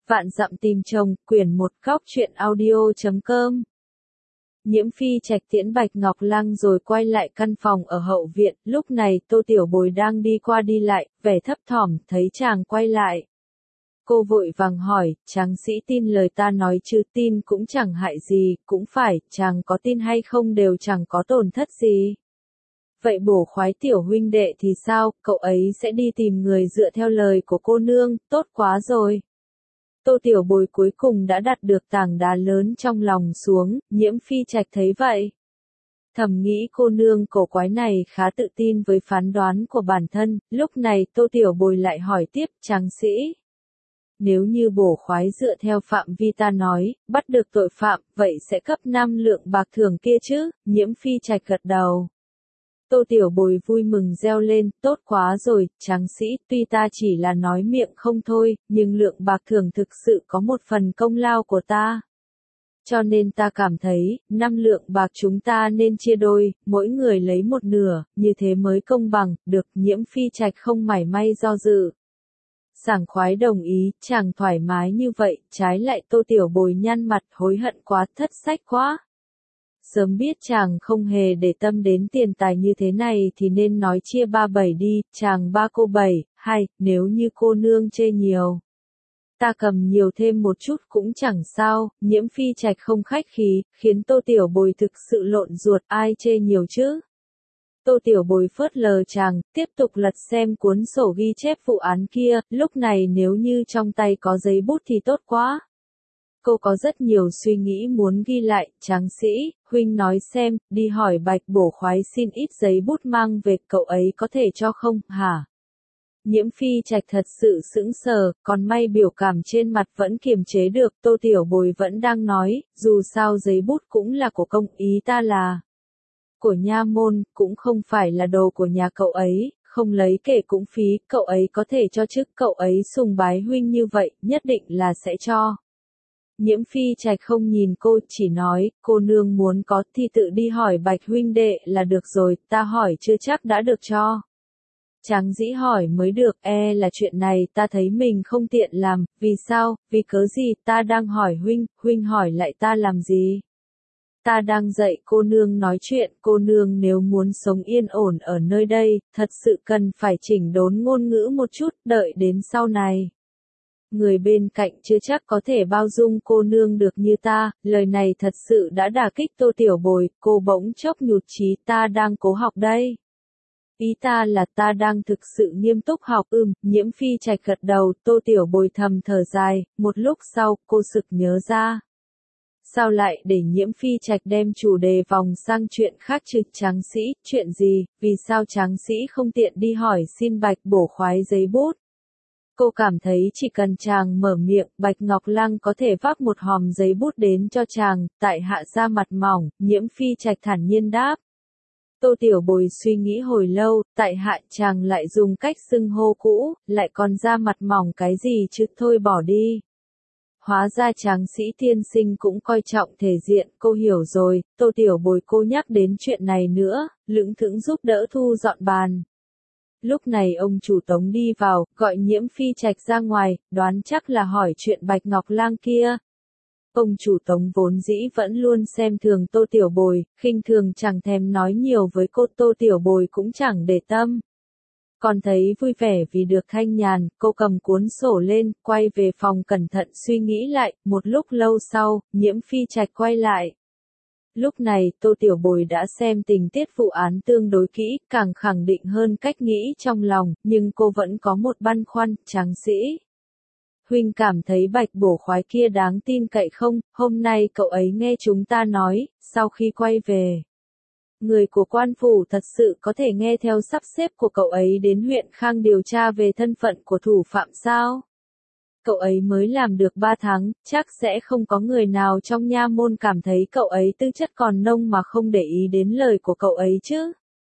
Vạn dặm tìm chồng, quyển 1 góc truyện audio.com. Nhiễm Phi Trạch tiễn Bạch Ngọc Lăng rồi quay lại căn phòng ở hậu viện, lúc này Tô Tiểu Bồi đang đi qua đi lại, vẻ thấp thỏm, thấy chàng quay lại. Cô vội vàng hỏi, chàng sĩ tin lời ta nói chứ? Tin cũng chẳng hại gì, cũng phải, chàng có tin hay không đều chẳng có tổn thất gì. Vậy bổ khoái tiểu huynh đệ thì sao, cậu ấy sẽ đi tìm người dựa theo lời của cô nương, tốt quá rồi. Tô Tiểu Bồi cuối cùng đã đặt được tảng đá lớn trong lòng xuống, Nhiễm Phi Trạch thấy vậy. Thầm nghĩ cô nương cổ quái này khá tự tin với phán đoán của bản thân, lúc này Tô Tiểu Bồi lại hỏi tiếp, tráng sĩ. Nếu như bổ khoái dựa theo phạm vi ta nói, bắt được tội phạm, vậy sẽ cấp 5 lượng bạc thưởng kia chứ? Nhiễm Phi Trạch gật đầu. Tô Tiểu Bồi vui mừng reo lên, tốt quá rồi, tráng sĩ, tuy ta chỉ là nói miệng không thôi, nhưng lượng bạc thưởng thực sự có một phần công lao của ta. Cho nên ta cảm thấy, 5 lượng bạc chúng ta nên chia đôi, mỗi người lấy một nửa, như thế mới công bằng, được. Nhiễm Phi Trạch không mảy may do dự. Sảng khoái đồng ý, chàng thoải mái như vậy, trái lại Tô Tiểu Bồi nhăn mặt hối hận quá, thất sách quá. Sớm biết chàng không hề để tâm đến tiền tài như thế này thì nên nói chia 3/7 đi, chàng 3 cô 7, hay, nếu như cô nương chê nhiều. Ta cầm nhiều thêm một chút cũng chẳng sao, Nhiễm Phi Trạch không khách khí, khiến Tô Tiểu Bồi thực sự lộn ruột, ai chê nhiều chứ. Tô Tiểu Bồi phớt lờ chàng, tiếp tục lật xem cuốn sổ ghi chép vụ án kia, lúc này nếu như trong tay có giấy bút thì tốt quá. Cô có rất nhiều suy nghĩ muốn ghi lại, tráng sĩ, huynh nói xem, đi hỏi Bạch bổ khoái xin ít giấy bút mang về, cậu ấy có thể cho không, hả? Nhiễm Phi Trạch thật sự sững sờ, còn may biểu cảm trên mặt vẫn kiềm chế được, Tô Tiểu Bồi vẫn đang nói, dù sao giấy bút cũng là của công, ý ta là của nha môn, cũng không phải là đồ của nhà cậu ấy, không lấy kể cũng phí, cậu ấy có thể cho chứ, cậu ấy sùng bái huynh như vậy, nhất định là sẽ cho. Nhiễm Phi Trạch không nhìn cô, chỉ nói, cô nương muốn có thì tự đi hỏi Bạch huynh đệ là được rồi, ta hỏi chưa chắc đã được cho. Tráng dĩ hỏi mới được, là chuyện này ta thấy mình không tiện làm, vì sao, vì cớ gì, ta đang hỏi huynh hỏi lại ta làm gì? Ta đang dạy cô nương nói chuyện, cô nương nếu muốn sống yên ổn ở nơi đây, thật sự cần phải chỉnh đốn ngôn ngữ một chút, đợi đến sau này. Người bên cạnh chưa chắc có thể bao dung cô nương được như ta, lời này thật sự đã đả kích Tô Tiểu Bồi, cô bỗng chốc nhụt chí, ta đang cố học đây. Ý ta là ta đang thực sự nghiêm túc học, Nhiễm Phi Trạch gật đầu, Tô Tiểu Bồi thầm thở dài, một lúc sau, cô sực nhớ ra. Sao lại để Nhiễm Phi Trạch đem chủ đề vòng sang chuyện khác chứ, tráng sĩ, chuyện gì, vì sao tráng sĩ không tiện đi hỏi xin Bạch bổ khoái giấy bút? Cô cảm thấy chỉ cần chàng mở miệng, Bạch Ngọc Lăng có thể vác một hòm giấy bút đến cho chàng, tại hạ ra mặt mỏng, Nhiễm Phi Trạch thản nhiên đáp. Tô Tiểu Bồi suy nghĩ hồi lâu, tại hạ chàng lại dùng cách xưng hô cũ, lại còn ra mặt mỏng cái gì chứ, thôi bỏ đi. Hóa ra tráng sĩ tiên sinh cũng coi trọng thể diện, cô hiểu rồi, Tô Tiểu Bồi cô nhắc đến chuyện này nữa, lững thững giúp đỡ thu dọn bàn. Lúc này ông chủ Tống đi vào, gọi Nhiễm Phi Trạch ra ngoài, đoán chắc là hỏi chuyện Bạch Ngọc Lang kia. Ông chủ Tống vốn dĩ vẫn luôn xem thường Tô Tiểu Bồi, khinh thường chẳng thèm nói nhiều với cô, Tô Tiểu Bồi cũng chẳng để tâm. Còn thấy vui vẻ vì được thanh nhàn, cô cầm cuốn sổ lên, quay về phòng cẩn thận suy nghĩ lại, một lúc lâu sau, Nhiễm Phi Trạch quay lại. Lúc này, Tô Tiểu Bồi đã xem tình tiết vụ án tương đối kỹ, càng khẳng định hơn cách nghĩ trong lòng, nhưng cô vẫn có một băn khoăn, tráng sĩ. Huynh cảm thấy Bạch bổ khoái kia đáng tin cậy không, hôm nay cậu ấy nghe chúng ta nói, sau khi quay về. Người của quan phủ thật sự có thể nghe theo sắp xếp của cậu ấy đến huyện Khang điều tra về thân phận của thủ phạm sao? Cậu ấy mới làm được 3 tháng, chắc sẽ không có người nào trong nha môn cảm thấy cậu ấy tư chất còn nông mà không để ý đến lời của cậu ấy chứ.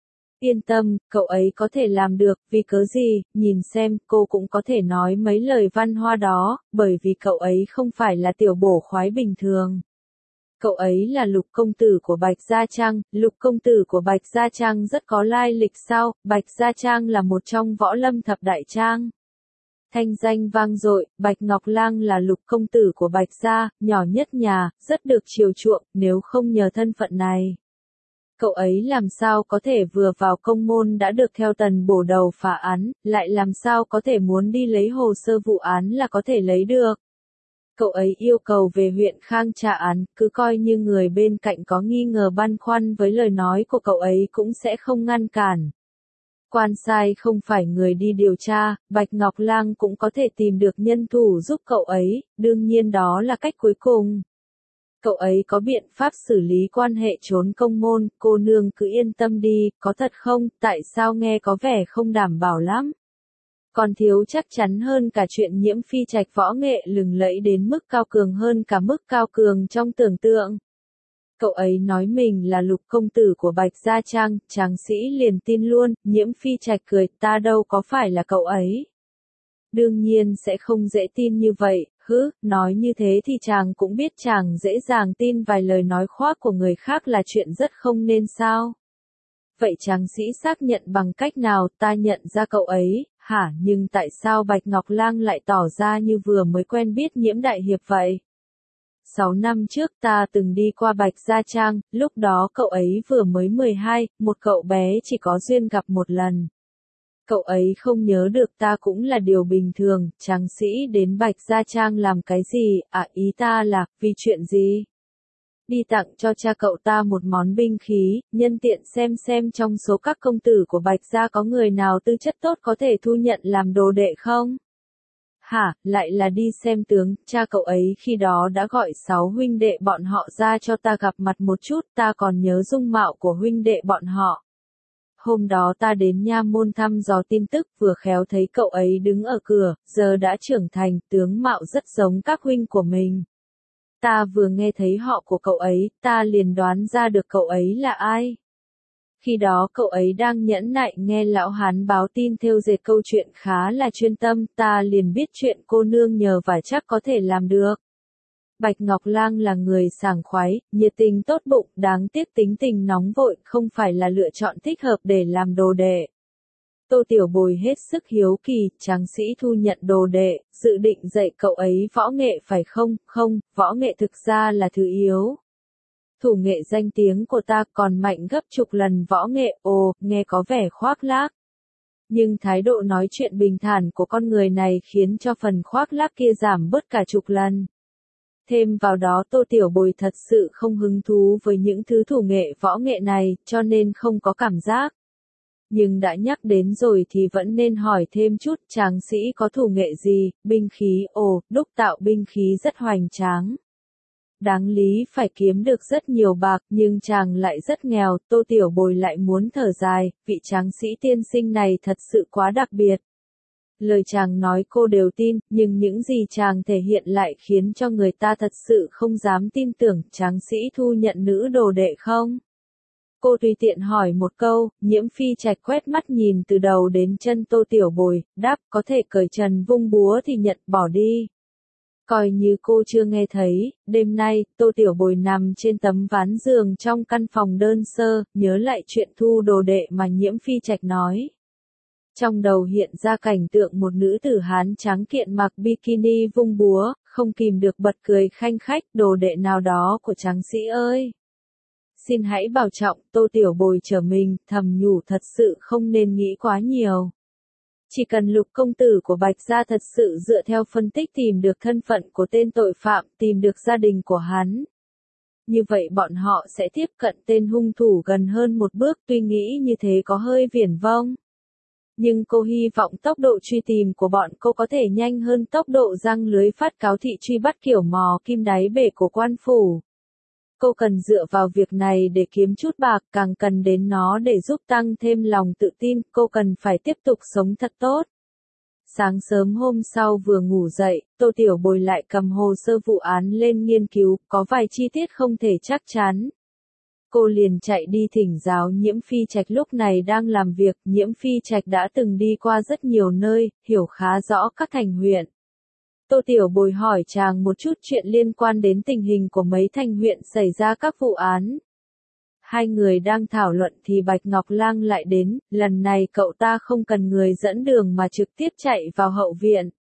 Yên tâm, cậu ấy có thể làm được, vì cớ gì, nhìn xem, cô cũng có thể nói mấy lời văn hoa đó, bởi vì cậu ấy không phải là tiểu bổ khoái bình thường. Cậu ấy là Lục công tử của Bạch Gia Trang, Lục công tử của Bạch Gia Trang rất có lai lịch sao, Bạch Gia Trang là một trong võ lâm thập đại trang. Thanh danh vang dội, Bạch Ngọc Lang là Lục công tử của Bạch gia, nhỏ nhất nhà, rất được chiều chuộng, nếu không nhờ thân phận này. Cậu ấy làm sao có thể vừa vào công môn đã được theo tần bổ đầu phá án, lại làm sao có thể muốn đi lấy hồ sơ vụ án là có thể lấy được. Cậu ấy yêu cầu về huyện Khang trả án, cứ coi như người bên cạnh có nghi ngờ băn khoăn với lời nói của cậu ấy cũng sẽ không ngăn cản. Quan sai không phải người đi điều tra, Bạch Ngọc Lang cũng có thể tìm được nhân thủ giúp cậu ấy, đương nhiên đó là cách cuối cùng. Cậu ấy có biện pháp xử lý quan hệ trốn công môn, cô nương cứ yên tâm đi, có thật không, tại sao nghe có vẻ không đảm bảo lắm. Còn thiếu chắc chắn hơn cả chuyện Nhiễm Phi Trạch võ nghệ lừng lẫy đến mức cao cường hơn cả mức cao cường trong tưởng tượng. Cậu ấy nói mình là Lục công tử của Bạch Gia Trang, tráng sĩ liền tin luôn, Nhiễm Phi Trạch cười, ta đâu có phải là cậu ấy. Đương nhiên sẽ không dễ tin như vậy, nói như thế thì chàng cũng biết chàng dễ dàng tin vài lời nói khoác của người khác là chuyện rất không nên sao. Vậy tráng sĩ xác nhận bằng cách nào, ta nhận ra cậu ấy, hả, nhưng tại sao Bạch Ngọc Lang lại tỏ ra như vừa mới quen biết Nhiễm đại hiệp vậy? 6 năm trước ta từng đi qua Bạch Gia Trang, lúc đó cậu ấy vừa mới 12, một cậu bé chỉ có duyên gặp một lần. Cậu ấy không nhớ được ta cũng là điều bình thường, tráng sĩ đến Bạch Gia Trang làm cái gì, ý ta là, vì chuyện gì? Đi tặng cho cha cậu ta một món binh khí, nhân tiện xem trong số các công tử của Bạch Gia có người nào tư chất tốt có thể thu nhận làm đồ đệ không? Hả, lại là đi xem tướng, cha cậu ấy khi đó đã gọi 6 huynh đệ bọn họ ra cho ta gặp mặt một chút, ta còn nhớ dung mạo của huynh đệ bọn họ. Hôm đó ta đến nha môn thăm dò tin tức, vừa khéo thấy cậu ấy đứng ở cửa, giờ đã trưởng thành, tướng mạo rất giống các huynh của mình. Ta vừa nghe thấy họ của cậu ấy, ta liền đoán ra được cậu ấy là ai. Khi đó cậu ấy đang nhẫn nại nghe lão hán báo tin thêu dệt câu chuyện khá là chuyên tâm, ta liền biết chuyện cô nương nhờ và chắc có thể làm được. Bạch Ngọc Lang là người sảng khoái, nhiệt tình tốt bụng, đáng tiếc tính tình nóng vội, không phải là lựa chọn thích hợp để làm đồ đệ. Tô Tiểu Bồi hết sức hiếu kỳ, tráng sĩ thu nhận đồ đệ, dự định dạy cậu ấy võ nghệ phải không? Không, võ nghệ thực ra là thứ yếu. Thủ nghệ danh tiếng của ta còn mạnh gấp chục lần võ nghệ, nghe có vẻ khoác lác. Nhưng thái độ nói chuyện bình thản của con người này khiến cho phần khoác lác kia giảm bớt cả chục lần. Thêm vào đó Tô Tiểu Bồi thật sự không hứng thú với những thứ thủ nghệ võ nghệ này, cho nên không có cảm giác. Nhưng đã nhắc đến rồi thì vẫn nên hỏi thêm chút, tráng sĩ có thủ nghệ gì, binh khí, đúc tạo binh khí rất hoành tráng. Đáng lý phải kiếm được rất nhiều bạc, nhưng chàng lại rất nghèo, Tô Tiểu Bồi lại muốn thở dài, vị tráng sĩ tiên sinh này thật sự quá đặc biệt. Lời chàng nói cô đều tin, nhưng những gì chàng thể hiện lại khiến cho người ta thật sự không dám tin tưởng, tráng sĩ thu nhận nữ đồ đệ không? Cô tùy tiện hỏi một câu, Nhiễm Phi Trạch quét mắt nhìn từ đầu đến chân Tô Tiểu Bồi, đáp có thể cởi trần vung búa thì nhận, bỏ đi. Coi như cô chưa nghe thấy, đêm nay, Tô Tiểu Bồi nằm trên tấm ván giường trong căn phòng đơn sơ, nhớ lại chuyện thu đồ đệ mà Nhiễm Phi Trạch nói. Trong đầu hiện ra cảnh tượng một nữ tử Hán trắng kiện mặc bikini vung búa, không kìm được bật cười khanh khách, đồ đệ nào đó của tráng sĩ ơi. Xin hãy bảo trọng, Tô Tiểu Bồi trở mình, thầm nhủ thật sự không nên nghĩ quá nhiều. Chỉ cần Lục công tử của Bạch Gia thật sự dựa theo phân tích tìm được thân phận của tên tội phạm, tìm được gia đình của hắn. Như vậy bọn họ sẽ tiếp cận tên hung thủ gần hơn một bước, tuy nghĩ như thế có hơi viển vông. Nhưng cô hy vọng tốc độ truy tìm của bọn cô có thể nhanh hơn tốc độ giăng lưới phát cáo thị truy bắt kiểu mò kim đáy bể của quan phủ. Cô cần dựa vào việc này để kiếm chút bạc, càng cần đến nó để giúp tăng thêm lòng tự tin, cô cần phải tiếp tục sống thật tốt. Sáng sớm hôm sau vừa ngủ dậy, Tô Tiểu Bồi lại cầm hồ sơ vụ án lên nghiên cứu, có vài chi tiết không thể chắc chắn. Cô liền chạy đi thỉnh giáo Nhiễm Phi Trạch lúc này đang làm việc, Nhiễm Phi Trạch đã từng đi qua rất nhiều nơi, hiểu khá rõ các thành huyện. Tô Tiểu Bồi hỏi chàng một chút chuyện liên quan đến tình hình của mấy thành huyện xảy ra các vụ án. Hai người đang thảo luận thì Bạch Ngọc Lang lại đến, lần này cậu ta không cần người dẫn đường mà trực tiếp chạy vào hậu viện. Tô Tiểu Bồi hỏi chàng một chút chuyện liên quan đến tình hình của mấy thành huyện xảy ra các vụ án. Hai người đang thảo luận thì Bạch Ngọc Lang lại đến, lần này cậu ta không cần người dẫn đường mà trực tiếp chạy vào hậu viện.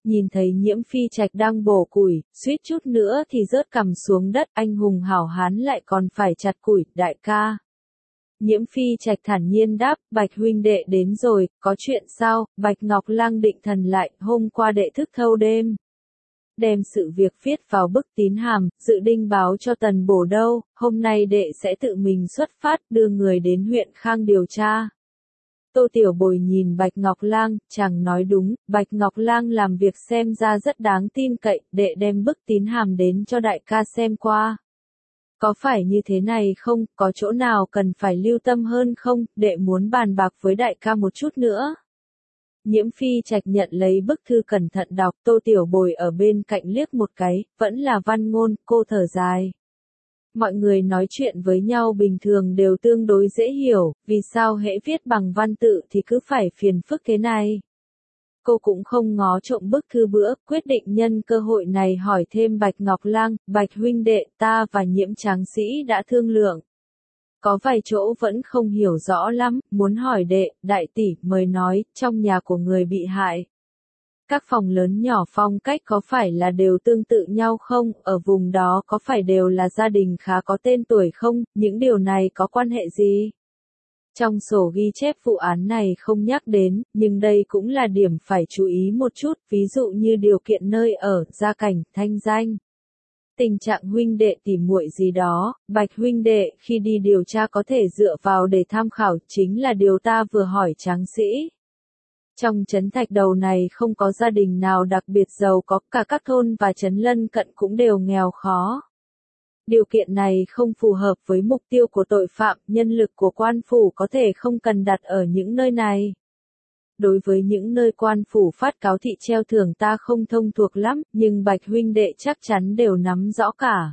Nhìn thấy Nhiễm Phi Trạch đang bổ củi, suýt chút nữa thì rớt cằm xuống đất, anh hùng hảo hán lại còn phải chặt củi, đại ca. Nhiễm Phi Trạch thản nhiên đáp, Bạch huynh đệ đến rồi, có chuyện sao? Bạch Ngọc Lang định thần lại, hôm qua đệ thức thâu đêm. Đem sự việc viết vào bức tín hàm, dự định báo cho Tần Bổ đâu, hôm nay đệ sẽ tự mình xuất phát, đưa người đến huyện Khang điều tra. Tô Tiểu Bồi nhìn Bạch Ngọc Lang, chàng nói đúng, Bạch Ngọc Lang làm việc xem ra rất đáng tin cậy, đệ đem bức tín hàm đến cho đại ca xem qua. Có phải như thế này không, có chỗ nào cần phải lưu tâm hơn không, đệ muốn bàn bạc với đại ca một chút nữa. Nhiễm Phi Trạch nhận lấy bức thư cẩn thận đọc, Tô Tiểu Bồi ở bên cạnh liếc một cái, vẫn là văn ngôn, cô thở dài. Mọi người nói chuyện với nhau bình thường đều tương đối dễ hiểu, vì sao hễ viết bằng văn tự thì cứ phải phiền phức thế này. Cô cũng không ngó trộm bức thư bữa, quyết định nhân cơ hội này hỏi thêm Bạch Ngọc Lang, Bạch huynh đệ, ta và Nhiễm tráng sĩ đã thương lượng. Có vài chỗ vẫn không hiểu rõ lắm, muốn hỏi đệ, đại tỷ, mời nói, trong nhà của người bị hại. Các phòng lớn nhỏ phong cách có phải là đều tương tự nhau không, ở vùng đó có phải đều là gia đình khá có tên tuổi không, những điều này có quan hệ gì? Trong sổ ghi chép vụ án này không nhắc đến, nhưng đây cũng là điểm phải chú ý một chút, ví dụ như điều kiện nơi ở, gia cảnh, thanh danh. Tình trạng huynh đệ tỉ muội gì đó, Bạch huynh đệ khi đi điều tra có thể dựa vào để tham khảo, chính là điều ta vừa hỏi tráng sĩ. Trong trấn Thạch Đầu này không có gia đình nào đặc biệt giàu có, cả các thôn và trấn lân cận cũng đều nghèo khó. Điều kiện này không phù hợp với mục tiêu của tội phạm, nhân lực của quan phủ có thể không cần đặt ở những nơi này. Đối với những nơi quan phủ phát cáo thị treo thưởng ta không thông thuộc lắm, nhưng Bạch huynh đệ chắc chắn đều nắm rõ cả.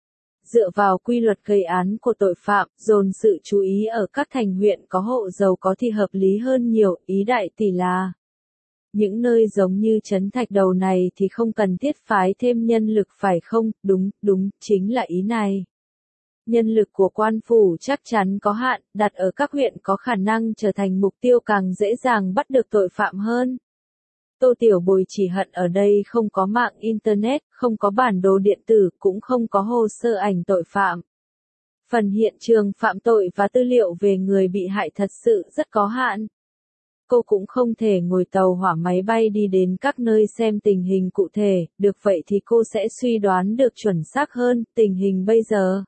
Dựa vào quy luật gây án của tội phạm, dồn sự chú ý ở các thành huyện có hộ giàu có thì hợp lý hơn nhiều, ý đại tỷ là. Những nơi giống như trấn Thạch Đầu này thì không cần thiết phái thêm nhân lực phải không, đúng, chính là ý này. Nhân lực của quan phủ chắc chắn có hạn, đặt ở các huyện có khả năng trở thành mục tiêu càng dễ dàng bắt được tội phạm hơn. Tô Tiểu Bồi chỉ hận ở đây không có mạng Internet, không có bản đồ điện tử, cũng không có hồ sơ ảnh tội phạm. Phần hiện trường phạm tội và tư liệu về người bị hại thật sự rất có hạn. Cô cũng không thể ngồi tàu hỏa máy bay đi đến các nơi xem tình hình cụ thể, được vậy thì cô sẽ suy đoán được chuẩn xác hơn tình hình bây giờ.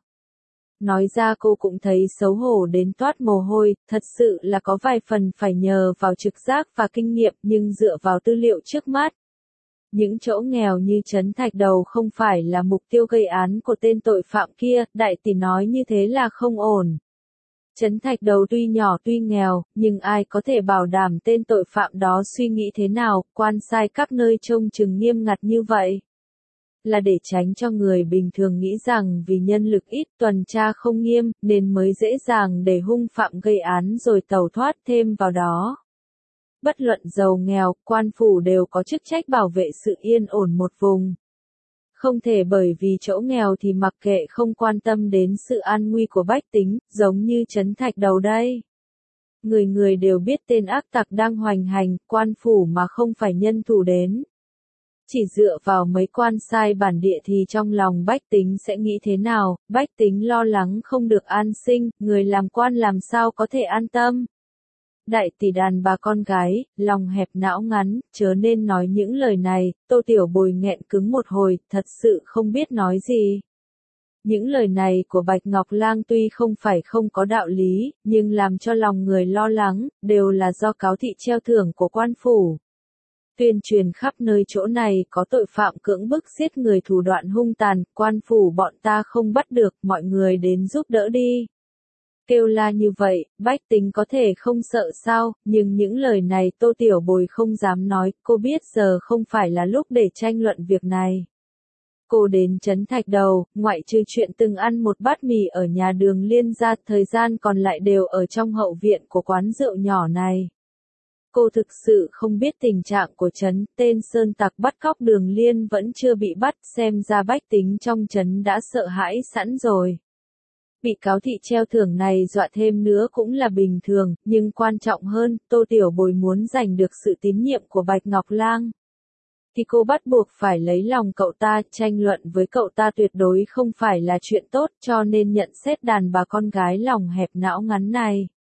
Nói ra cô cũng thấy xấu hổ đến toát mồ hôi, thật sự là có vài phần phải nhờ vào trực giác và kinh nghiệm nhưng dựa vào tư liệu trước mắt. Những chỗ nghèo như trấn Thạch Đầu không phải là mục tiêu gây án của tên tội phạm kia, đại tỷ nói như thế là không ổn. Trấn Thạch Đầu tuy nhỏ tuy nghèo, nhưng ai có thể bảo đảm tên tội phạm đó suy nghĩ thế nào, quan sai các nơi trông chừng nghiêm ngặt như vậy. Là để tránh cho người bình thường nghĩ rằng vì nhân lực ít tuần tra không nghiêm, nên mới dễ dàng để hung phạm gây án rồi tẩu thoát thêm vào đó. Bất luận giàu nghèo, quan phủ đều có chức trách bảo vệ sự yên ổn một vùng. Không thể bởi vì chỗ nghèo thì mặc kệ không quan tâm đến sự an nguy của bách tính, giống như trấn Thạch Đầu đây. Người người đều biết tên ác tặc đang hoành hành, quan phủ mà không phải nhân thủ đến. Chỉ dựa vào mấy quan sai bản địa thì trong lòng bách tính sẽ nghĩ thế nào, bách tính lo lắng không được an sinh, người làm quan làm sao có thể an tâm. Đại tỷ đàn bà con gái, lòng hẹp não ngắn, chớ nên nói những lời này, Tô Tiểu Bồi nghẹn cứng một hồi, thật sự không biết nói gì. Những lời này của Bạch Ngọc Lang tuy không phải không có đạo lý, nhưng làm cho lòng người lo lắng, đều là do cáo thị treo thưởng của quan phủ. Tuyên truyền khắp nơi chỗ này có tội phạm cưỡng bức giết người thủ đoạn hung tàn, quan phủ bọn ta không bắt được, mọi người đến giúp đỡ đi. Kêu la như vậy, bách tính có thể không sợ sao, nhưng những lời này Tô Tiểu Bồi không dám nói, cô biết giờ không phải là lúc để tranh luận việc này. Cô đến trấn Thạch Đầu, ngoại trừ chuyện từng ăn một bát mì ở nhà Đường Liên ra, thời gian còn lại đều ở trong hậu viện của quán rượu nhỏ này. Cô thực sự không biết tình trạng của trấn, tên sơn tặc bắt cóc Đường Liên vẫn chưa bị bắt, xem ra bách tính trong trấn đã sợ hãi sẵn rồi. Bị cáo thị treo thưởng này dọa thêm nữa cũng là bình thường, nhưng quan trọng hơn, Tô Tiểu Bồi muốn giành được sự tín nhiệm của Bạch Ngọc Lang. thì cô bắt buộc phải lấy lòng cậu ta, tranh luận với cậu ta tuyệt đối không phải là chuyện tốt, cho nên nhận xét đàn bà con gái lòng hẹp não ngắn này.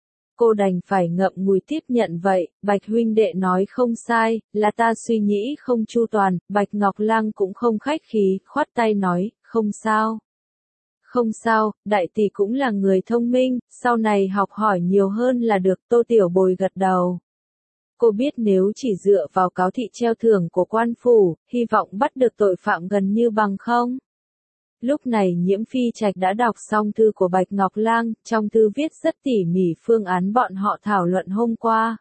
Cô đành phải ngậm ngùi tiếp nhận vậy, Bạch huynh đệ nói không sai, là ta suy nghĩ không chu toàn, Bạch Ngọc Lang cũng không khách khí, khoát tay nói, không sao. Không sao, đại tỷ cũng là người thông minh, sau này học hỏi nhiều hơn là được. Tô Tiểu Bồi gật đầu. Cô biết nếu chỉ dựa vào cáo thị treo thưởng của quan phủ, hy vọng bắt được tội phạm gần như bằng không. Lúc này Nhiễm Phi Trạch đã đọc xong thư của Bạch Ngọc Lang, trong thư viết rất tỉ mỉ phương án bọn họ thảo luận hôm qua.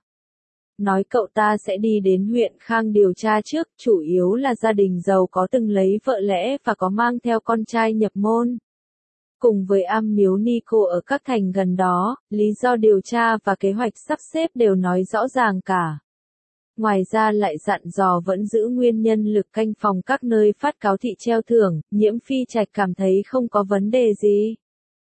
Nói cậu ta sẽ đi đến huyện Khang điều tra trước, chủ yếu là gia đình giàu có từng lấy vợ lẽ và có mang theo con trai nhập môn. Cùng với am miếu ni cô ở các thành gần đó, lý do điều tra và kế hoạch sắp xếp đều nói rõ ràng cả. Ngoài ra lại dặn dò vẫn giữ nguyên nhân lực canh phòng các nơi phát cáo thị treo thưởng, Nhiễm Phi Trạch cảm thấy không có vấn đề gì.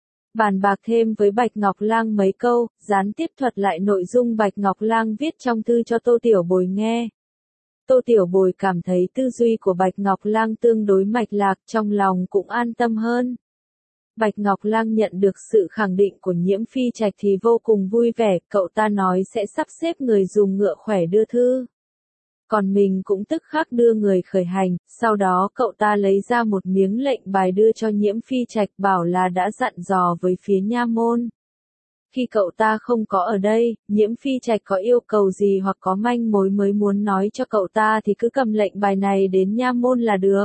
Bàn bạc thêm với Bạch Ngọc Lang mấy câu, gián tiếp thuật lại nội dung Bạch Ngọc Lang viết trong thư cho Tô Tiểu Bồi nghe. Tô Tiểu Bồi cảm thấy tư duy của Bạch Ngọc Lang tương đối mạch lạc, trong lòng cũng an tâm hơn. Bạch Ngọc Lang nhận được sự khẳng định của Nhiễm Phi Trạch thì vô cùng vui vẻ, cậu ta nói sẽ sắp xếp người dùng ngựa khỏe đưa thư. Còn mình cũng tức khắc đưa người khởi hành, sau đó cậu ta lấy ra một miếng lệnh bài đưa cho Nhiễm Phi Trạch bảo là đã dặn dò với phía nha môn. Khi cậu ta không có ở đây, Nhiễm Phi Trạch có yêu cầu gì hoặc có manh mối mới muốn nói cho cậu ta thì cứ cầm lệnh bài này đến nha môn là được.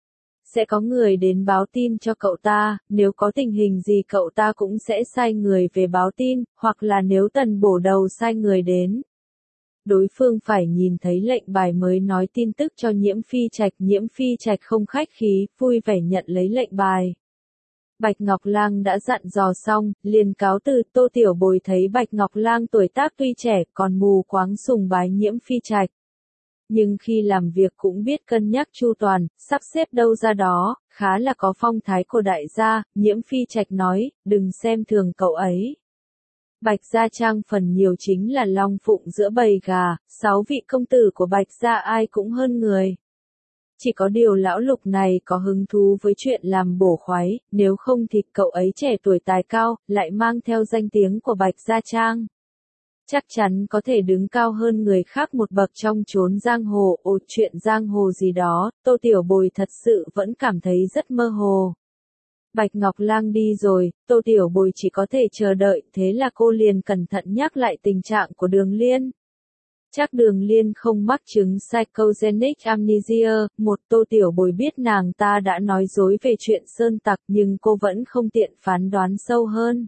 Sẽ có người đến báo tin cho cậu ta, nếu có tình hình gì cậu ta cũng sẽ sai người về báo tin, hoặc là nếu Tần Bổ Đầu sai người đến. Đối phương phải nhìn thấy lệnh bài mới nói tin tức cho Nhiễm Phi Trạch không khách khí, vui vẻ nhận lấy lệnh bài. Bạch Ngọc Lang đã dặn dò xong, liền cáo từ. Tô Tiểu Bồi thấy Bạch Ngọc Lang tuổi tác tuy trẻ còn mù quáng sùng bái Nhiễm Phi Trạch. Nhưng khi làm việc cũng biết cân nhắc chu toàn, sắp xếp đâu ra đó, khá là có phong thái của đại gia. Nhiễm Phi Trạch nói, đừng xem thường cậu ấy. Bạch Gia Trang phần nhiều chính là long phụng giữa bầy gà, 6 vị công tử của Bạch Gia ai cũng hơn người. Chỉ có điều lão Lục này có hứng thú với chuyện làm bổ khoái, nếu không thì cậu ấy trẻ tuổi tài cao, lại mang theo danh tiếng của Bạch Gia Trang. Chắc chắn có thể đứng cao hơn người khác một bậc trong chốn giang hồ. Chuyện giang hồ gì đó, Tô Tiểu Bồi thật sự vẫn cảm thấy rất mơ hồ. Bạch Ngọc Lang đi rồi, Tô Tiểu Bồi chỉ có thể chờ đợi, thế là cô liền cẩn thận nhắc lại tình trạng của Đường Liên. Chắc Đường Liên không mắc chứng psychogenic amnesia. Tô Tiểu Bồi biết nàng ta đã nói dối về chuyện sơn tặc nhưng cô vẫn không tiện phán đoán sâu hơn.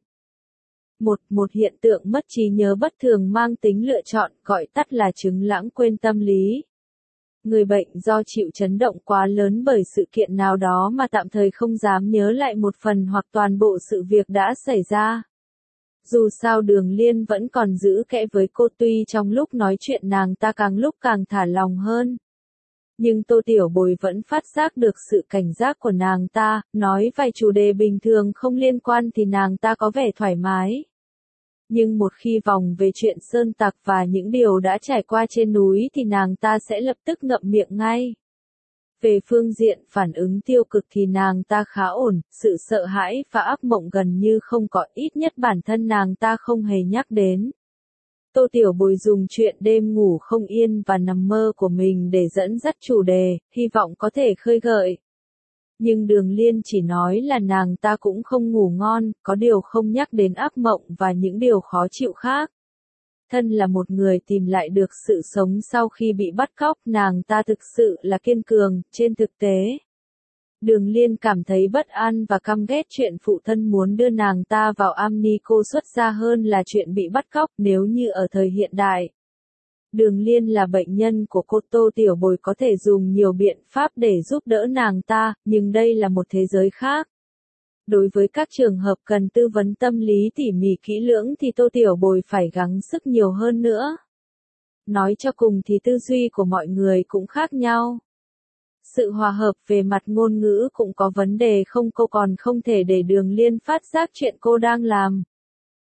Một hiện tượng mất trí nhớ bất thường mang tính lựa chọn, gọi tắt là chứng lãng quên tâm lý. Người bệnh do chịu chấn động quá lớn bởi sự kiện nào đó mà tạm thời không dám nhớ lại một phần hoặc toàn bộ sự việc đã xảy ra. Dù sao Đường Liên vẫn còn giữ kẽ với cô, tuy trong lúc nói chuyện nàng ta càng lúc càng thả lòng hơn. Nhưng Tô Tiểu Bồi vẫn phát giác được sự cảnh giác của nàng ta, nói vài chủ đề bình thường không liên quan thì nàng ta có vẻ thoải mái. Nhưng một khi vòng về chuyện sơn tặc và những điều đã trải qua trên núi thì nàng ta sẽ lập tức ngậm miệng ngay. Về phương diện phản ứng tiêu cực thì nàng ta khá ổn, sự sợ hãi và ác mộng gần như không có, ít nhất bản thân nàng ta không hề nhắc đến. Tô Tiểu Bồi dùng chuyện đêm ngủ không yên và nằm mơ của mình để dẫn dắt chủ đề, hy vọng có thể khơi gợi. Nhưng Đường Liên chỉ nói là nàng ta cũng không ngủ ngon, có điều không nhắc đến ác mộng và những điều khó chịu khác. Thân là một người tìm lại được sự sống sau khi bị bắt cóc, nàng ta thực sự là kiên cường. Trên thực tế, Đường Liên cảm thấy bất an và căm ghét chuyện phụ thân muốn đưa nàng ta vào am ni cô xuất gia hơn là chuyện bị bắt cóc. Nếu như ở thời hiện đại, Đường Liên là bệnh nhân của cô, Tô Tiểu Bồi có thể dùng nhiều biện pháp để giúp đỡ nàng ta, nhưng đây là một thế giới khác. Đối với các trường hợp cần tư vấn tâm lý tỉ mỉ kỹ lưỡng thì Tô Tiểu Bồi phải gắng sức nhiều hơn nữa. Nói cho cùng thì tư duy của mọi người cũng khác nhau. Sự hòa hợp về mặt ngôn ngữ cũng có vấn đề, không, cô còn không thể để Đường Liên phát giác chuyện cô đang làm.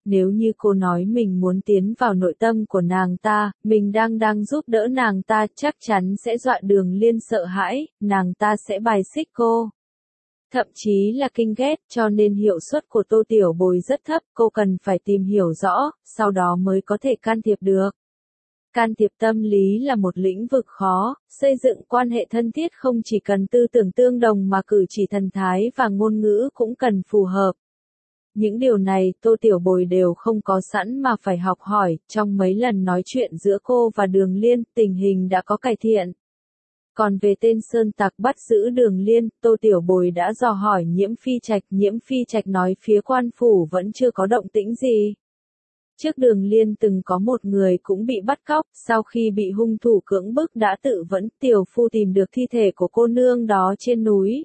nếu như cô nói mình muốn tiến vào nội tâm của nàng ta, mình đang giúp đỡ nàng ta, chắc chắn sẽ dọa Đường Liên sợ hãi, nàng ta sẽ bài xích cô. Thậm chí là kinh ghét, cho nên hiệu suất của Tô Tiểu Bồi rất thấp, cô cần phải tìm hiểu rõ, sau đó mới có thể can thiệp được. Can thiệp tâm lý là một lĩnh vực khó, xây dựng quan hệ thân thiết không chỉ cần tư tưởng tương đồng mà cử chỉ thần thái và ngôn ngữ cũng cần phù hợp. Những điều này Tô Tiểu Bồi đều không có sẵn mà phải học hỏi, trong mấy lần nói chuyện giữa cô và Đường Liên, tình hình đã có cải thiện. Còn về tên sơn tặc bắt giữ Đường Liên, Tô Tiểu Bồi đã dò hỏi Nhiễm Phi Trạch nói phía quan phủ vẫn chưa có động tĩnh gì. Trước Đường Liên từng có một người cũng bị bắt cóc, sau khi bị hung thủ cưỡng bức đã tự vẫn, tiểu phu tìm được thi thể của cô nương đó trên núi.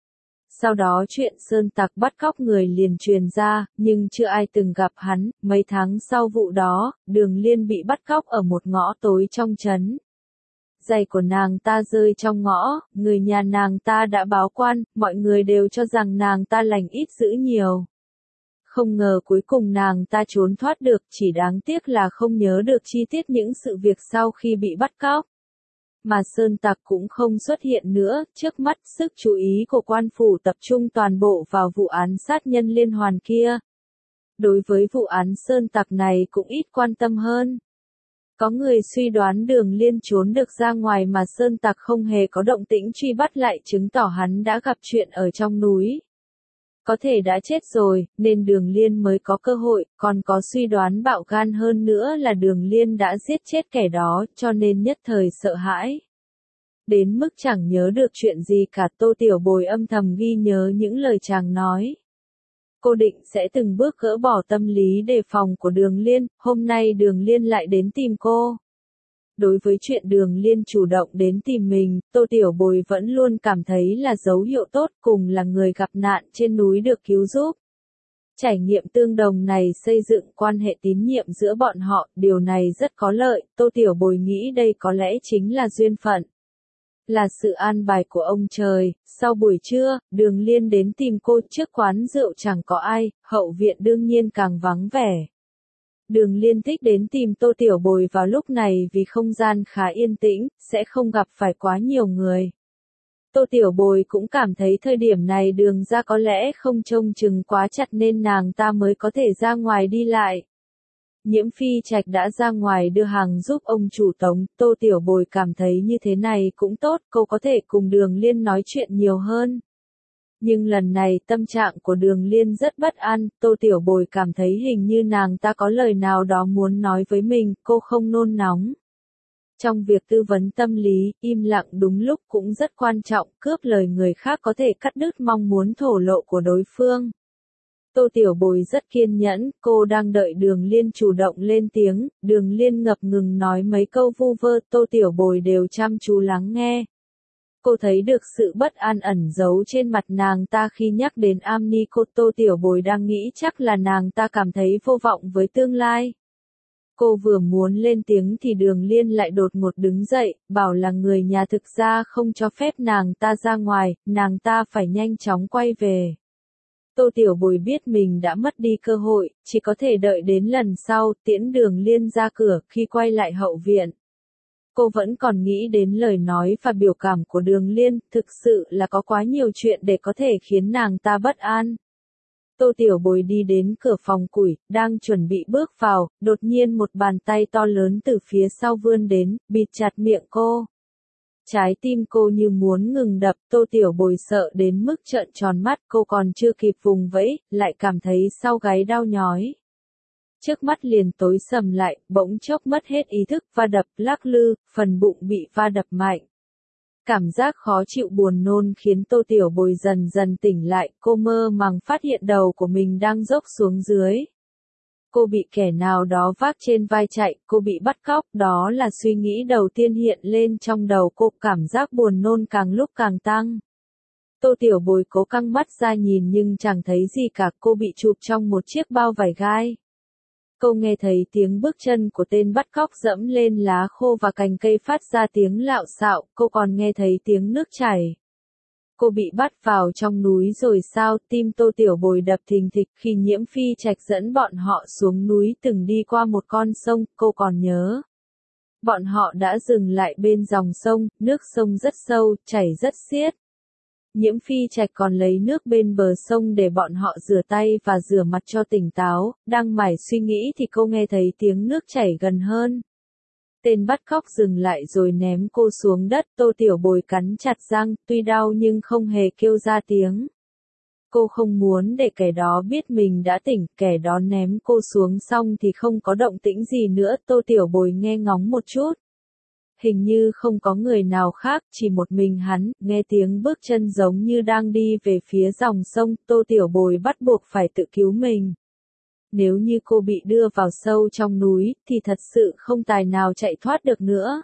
Sau đó chuyện sơn tặc bắt cóc người liền truyền ra, nhưng chưa ai từng gặp hắn. Mấy tháng sau vụ đó, Đường Liên bị bắt cóc ở một ngõ tối trong trấn. Giày của nàng ta rơi trong ngõ, người nhà nàng ta đã báo quan, mọi người đều cho rằng nàng ta lành ít dữ nhiều. Không ngờ cuối cùng nàng ta trốn thoát được, chỉ đáng tiếc là không nhớ được chi tiết những sự việc sau khi bị bắt cóc. Mà sơn tặc cũng không xuất hiện nữa, trước mắt sức chú ý của quan phủ tập trung toàn bộ vào vụ án sát nhân liên hoàn kia. Đối với vụ án sơn tặc này cũng ít quan tâm hơn. Có người suy đoán Đường Liên trốn được ra ngoài mà sơn tặc không hề có động tĩnh truy bắt lại, chứng tỏ hắn đã gặp chuyện ở trong núi. Có thể đã chết rồi, nên Đường Liên mới có cơ hội, còn có suy đoán bạo gan hơn nữa là Đường Liên đã giết chết kẻ đó, cho nên nhất thời sợ hãi. Đến mức chẳng nhớ được chuyện gì cả. Tô Tiểu Bồi âm thầm ghi nhớ những lời chàng nói. Cô định sẽ từng bước gỡ bỏ tâm lý đề phòng của Đường Liên, hôm nay Đường Liên lại đến tìm cô. Đối với chuyện Đường Liên chủ động đến tìm mình, Tô Tiểu Bồi vẫn luôn cảm thấy là dấu hiệu tốt, cùng là người gặp nạn trên núi được cứu giúp. Trải nghiệm tương đồng này xây dựng quan hệ tín nhiệm giữa bọn họ, điều này rất có lợi, Tô Tiểu Bồi nghĩ đây có lẽ chính là duyên phận. Là sự an bài của ông trời. Sau buổi trưa, Đường Liên đến tìm cô, trước quán rượu chẳng có ai, hậu viện đương nhiên càng vắng vẻ. Đường Liên thích đến tìm Tô Tiểu Bồi vào lúc này vì không gian khá yên tĩnh, sẽ không gặp phải quá nhiều người. Tô Tiểu Bồi cũng cảm thấy thời điểm này đường ra có lẽ không trông chừng quá chặt nên nàng ta mới có thể ra ngoài đi lại. Nhiễm Phi Trạch đã ra ngoài đưa hàng giúp ông chủ Tống, Tô Tiểu Bồi cảm thấy như thế này cũng tốt, cô có thể cùng Đường Liên nói chuyện nhiều hơn. Nhưng lần này tâm trạng của Đường Liên rất bất an, Tô Tiểu Bồi cảm thấy hình như nàng ta có lời nào đó muốn nói với mình, cô không nôn nóng. Trong việc tư vấn tâm lý, im lặng đúng lúc cũng rất quan trọng, cướp lời người khác có thể cắt đứt mong muốn thổ lộ của đối phương. Tô Tiểu Bồi rất kiên nhẫn, cô đang đợi Đường Liên chủ động lên tiếng, Đường Liên ngập ngừng nói mấy câu vu vơ, Tô Tiểu Bồi đều chăm chú lắng nghe. Cô thấy được sự bất an ẩn giấu trên mặt nàng ta khi nhắc đến Amni. Tô Tiểu Bồi đang nghĩ chắc là nàng ta cảm thấy vô vọng với tương lai. Cô vừa muốn lên tiếng thì Đường Liên lại đột ngột đứng dậy, bảo là người nhà thực ra không cho phép nàng ta ra ngoài, nàng ta phải nhanh chóng quay về. Tô Tiểu Bồi biết mình đã mất đi cơ hội, chỉ có thể đợi đến lần sau, tiễn Đường Liên ra cửa. Khi quay lại hậu viện, cô vẫn còn nghĩ đến lời nói và biểu cảm của Đường Liên, thực sự là có quá nhiều chuyện để có thể khiến nàng ta bất an. Tô Tiểu Bồi đi đến cửa phòng củi, đang chuẩn bị bước vào, đột nhiên một bàn tay to lớn từ phía sau vươn đến, bịt chặt miệng cô. Trái tim cô như muốn ngừng đập, Tô Tiểu Bồi sợ đến mức trợn tròn mắt, cô còn chưa kịp vùng vẫy, lại cảm thấy sau gáy đau nhói. Trước mắt liền tối sầm lại, bỗng chốc mất hết ý thức, va đập lắc lư, phần bụng bị va đập mạnh. Cảm giác khó chịu buồn nôn khiến Tô Tiểu Bồi dần dần tỉnh lại, cô mơ màng phát hiện đầu của mình đang dốc xuống dưới. Cô bị kẻ nào đó vác trên vai chạy, cô bị bắt cóc, đó là suy nghĩ đầu tiên hiện lên trong đầu cô, cảm giác buồn nôn càng lúc càng tăng. Tô Tiểu Bồi cố căng mắt ra nhìn nhưng chẳng thấy gì cả, cô bị chụp trong một chiếc bao vải gai. Cô nghe thấy tiếng bước chân của tên bắt cóc dẫm lên lá khô và cành cây phát ra tiếng lạo xạo, cô còn nghe thấy tiếng nước chảy. Cô bị bắt vào trong núi rồi sao? Tim Tô Tiểu Bồi đập thình thịch khi Nhiễm Phi Trạch dẫn bọn họ xuống núi từng đi qua một con sông, cô còn nhớ. Bọn họ đã dừng lại bên dòng sông, nước sông rất sâu, chảy rất xiết. Nhiễm Phi Trạch còn lấy nước bên bờ sông để bọn họ rửa tay và rửa mặt cho tỉnh táo, đang mải suy nghĩ thì cô nghe thấy tiếng nước chảy gần hơn. Tên bắt cóc dừng lại rồi ném cô xuống đất, Tô Tiểu Bồi cắn chặt răng, tuy đau nhưng không hề kêu ra tiếng. Cô không muốn để kẻ đó biết mình đã tỉnh, kẻ đó ném cô xuống xong thì không có động tĩnh gì nữa, Tô Tiểu Bồi nghe ngóng một chút. Hình như không có người nào khác, chỉ một mình hắn, nghe tiếng bước chân giống như đang đi về phía dòng sông, Tô Tiểu Bồi bắt buộc phải tự cứu mình. Nếu như cô bị đưa vào sâu trong núi, thì thật sự không tài nào chạy thoát được nữa.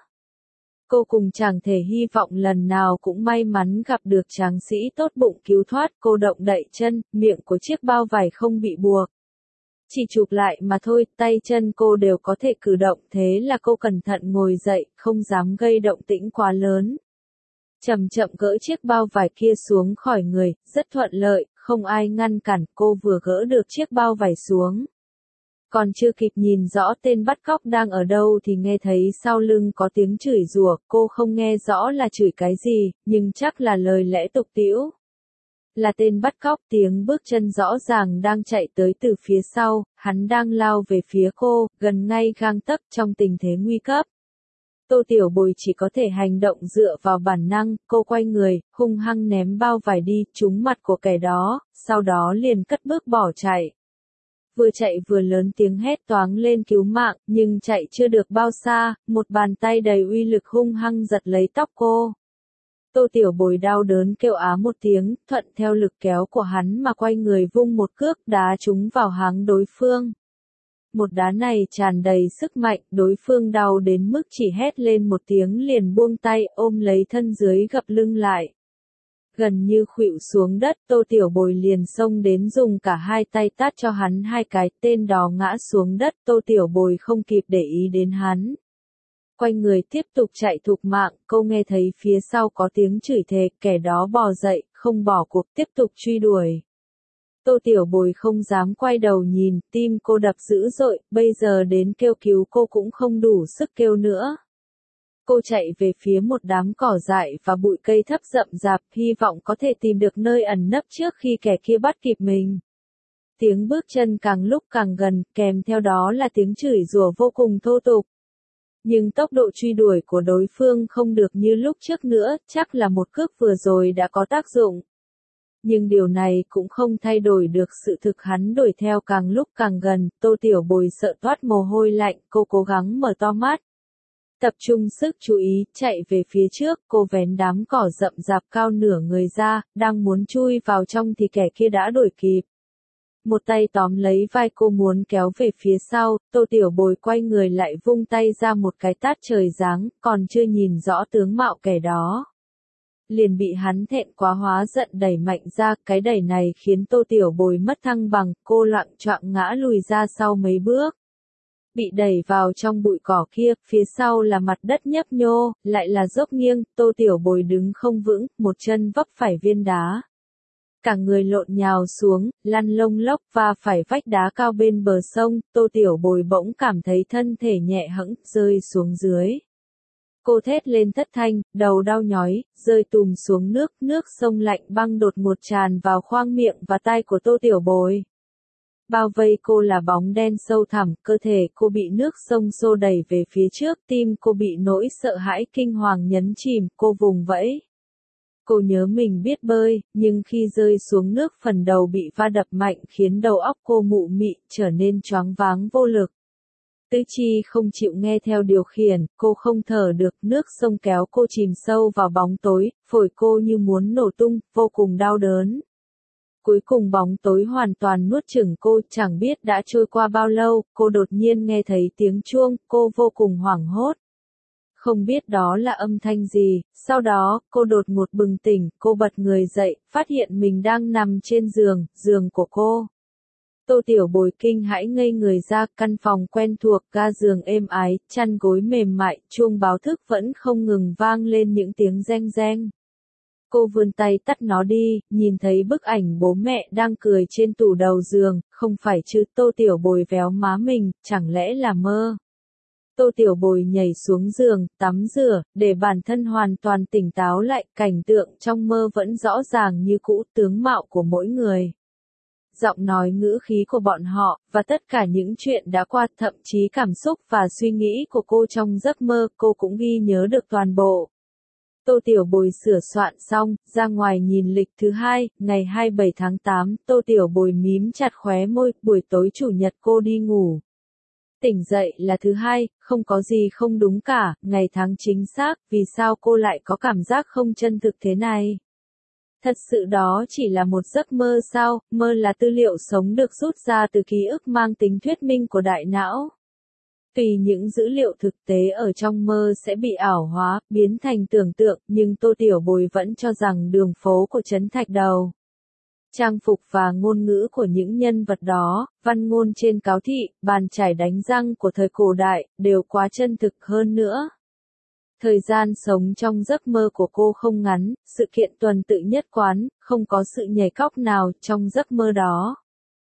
Cô cùng chẳng thể hy vọng lần nào cũng may mắn gặp được tráng sĩ tốt bụng cứu thoát, cô động đậy chân, miệng của chiếc bao vải không bị buộc. Chỉ chụp lại mà thôi, tay chân cô đều có thể cử động, thế là cô cẩn thận ngồi dậy, không dám gây động tĩnh quá lớn. Chậm chậm gỡ chiếc bao vải kia xuống khỏi người, rất thuận lợi, không ai ngăn cản, cô vừa gỡ được chiếc bao vải xuống. Còn chưa kịp nhìn rõ tên bắt cóc đang ở đâu thì nghe thấy sau lưng có tiếng chửi rủa, cô không nghe rõ là chửi cái gì, nhưng chắc là lời lẽ tục tĩu. Là tên bắt cóc, tiếng bước chân rõ ràng đang chạy tới từ phía sau, hắn đang lao về phía cô, gần ngay gang tấc trong tình thế nguy cấp. Tô Tiểu Bồi chỉ có thể hành động dựa vào bản năng, cô quay người, hung hăng ném bao vải đi, trúng mặt của kẻ đó, sau đó liền cất bước bỏ chạy. Vừa chạy vừa lớn tiếng hét toáng lên cứu mạng, nhưng chạy chưa được bao xa, một bàn tay đầy uy lực hung hăng giật lấy tóc cô. Tô Tiểu Bồi đau đớn kêu á một tiếng, thuận theo lực kéo của hắn mà quay người vung một cước đá trúng vào háng đối phương. Một đá này tràn đầy sức mạnh, đối phương đau đến mức chỉ hét lên một tiếng liền buông tay ôm lấy thân dưới gập lưng lại. Gần như khuỵu xuống đất, Tô Tiểu Bồi liền xông đến dùng cả hai tay tát cho hắn hai cái, tên đó ngã xuống đất, Tô Tiểu Bồi không kịp để ý đến hắn. Quay người tiếp tục chạy thục mạng, cô nghe thấy phía sau có tiếng chửi thề, kẻ đó bò dậy, không bỏ cuộc tiếp tục truy đuổi. Tô Tiểu Bồi không dám quay đầu nhìn, tim cô đập dữ dội, bây giờ đến kêu cứu cô cũng không đủ sức kêu nữa. Cô chạy về phía một đám cỏ dại và bụi cây thấp rậm rạp, hy vọng có thể tìm được nơi ẩn nấp trước khi kẻ kia bắt kịp mình. Tiếng bước chân càng lúc càng gần, kèm theo đó là tiếng chửi rủa vô cùng thô tục. Nhưng tốc độ truy đuổi của đối phương không được như lúc trước nữa, chắc là một cước vừa rồi đã có tác dụng. Nhưng điều này cũng không thay đổi được sự thực hắn đuổi theo càng lúc càng gần, Tô Tiểu Bồi sợ toát mồ hôi lạnh, cô cố gắng mở to mắt. Tập trung sức chú ý, chạy về phía trước, cô vén đám cỏ rậm rạp cao nửa người ra, đang muốn chui vào trong thì kẻ kia đã đuổi kịp. Một tay tóm lấy vai cô muốn kéo về phía sau, Tô Tiểu Bồi quay người lại vung tay ra một cái tát trời giáng, còn chưa nhìn rõ tướng mạo kẻ đó. Liền bị hắn thẹn quá hóa giận đẩy mạnh ra, cái đẩy này khiến Tô Tiểu Bồi mất thăng bằng, cô loạng choạng ngã lùi ra sau mấy bước. Bị đẩy vào trong bụi cỏ kia, phía sau là mặt đất nhấp nhô, lại là dốc nghiêng, Tô Tiểu Bồi đứng không vững, một chân vấp phải viên đá. Cả người lộn nhào xuống, lăn lông lốc và phải vách đá cao bên bờ sông, Tô Tiểu Bồi bỗng cảm thấy thân thể nhẹ hẫng, rơi xuống dưới. Cô thét lên thất thanh, đầu đau nhói, rơi tùm xuống nước, nước sông lạnh băng đột ngột tràn vào khoang miệng và tai của Tô Tiểu Bồi. Bao vây cô là bóng đen sâu thẳm, cơ thể cô bị nước sông xô đẩy về phía trước, tim cô bị nỗi sợ hãi kinh hoàng nhấn chìm, cô vùng vẫy. Cô nhớ mình biết bơi, nhưng khi rơi xuống nước phần đầu bị va đập mạnh khiến đầu óc cô mụ mị, trở nên choáng váng vô lực. Tứ chi không chịu nghe theo điều khiển, cô không thở được, nước sông kéo cô chìm sâu vào bóng tối, phổi cô như muốn nổ tung, vô cùng đau đớn. Cuối cùng bóng tối hoàn toàn nuốt chửng cô, chẳng biết đã trôi qua bao lâu, cô đột nhiên nghe thấy tiếng chuông, cô vô cùng hoảng hốt. Không biết đó là âm thanh gì, sau đó, cô đột ngột bừng tỉnh, cô bật người dậy, phát hiện mình đang nằm trên giường, giường của cô. Tô Tiểu Bồi kinh hãi ngây người ra, căn phòng quen thuộc, ga giường êm ái, chăn gối mềm mại, chuông báo thức vẫn không ngừng vang lên những tiếng reng reng. Cô vươn tay tắt nó đi, nhìn thấy bức ảnh bố mẹ đang cười trên tủ đầu giường, không phải chứ. Tô Tiểu Bồi véo má mình, chẳng lẽ là mơ. Tô Tiểu Bồi nhảy xuống giường, tắm rửa, để bản thân hoàn toàn tỉnh táo lại, cảnh tượng trong mơ vẫn rõ ràng như cũ, tướng mạo của mỗi người. Giọng nói ngữ khí của bọn họ, và tất cả những chuyện đã qua, thậm chí cảm xúc và suy nghĩ của cô trong giấc mơ, cô cũng ghi nhớ được toàn bộ. Tô Tiểu Bồi sửa soạn xong, ra ngoài nhìn lịch thứ hai, ngày 27 tháng 8, Tô Tiểu Bồi mím chặt khóe môi, buổi tối chủ nhật cô đi ngủ. Tỉnh dậy là thứ hai, không có gì không đúng cả, ngày tháng chính xác, vì sao cô lại có cảm giác không chân thực thế này? Thật sự đó chỉ là một giấc mơ sao, mơ là tư liệu sống được rút ra từ ký ức mang tính thuyết minh của đại não. Tùy những dữ liệu thực tế ở trong mơ sẽ bị ảo hóa, biến thành tưởng tượng, nhưng Tô Tiểu Bồi vẫn cho rằng đường phố của Trấn Thạch Đầu, trang phục và ngôn ngữ của những nhân vật đó, văn ngôn trên cáo thị, bàn chải đánh răng của thời cổ đại, đều quá chân thực hơn nữa. Thời gian sống trong giấc mơ của cô không ngắn, sự kiện tuần tự nhất quán, không có sự nhảy cóc nào trong giấc mơ đó.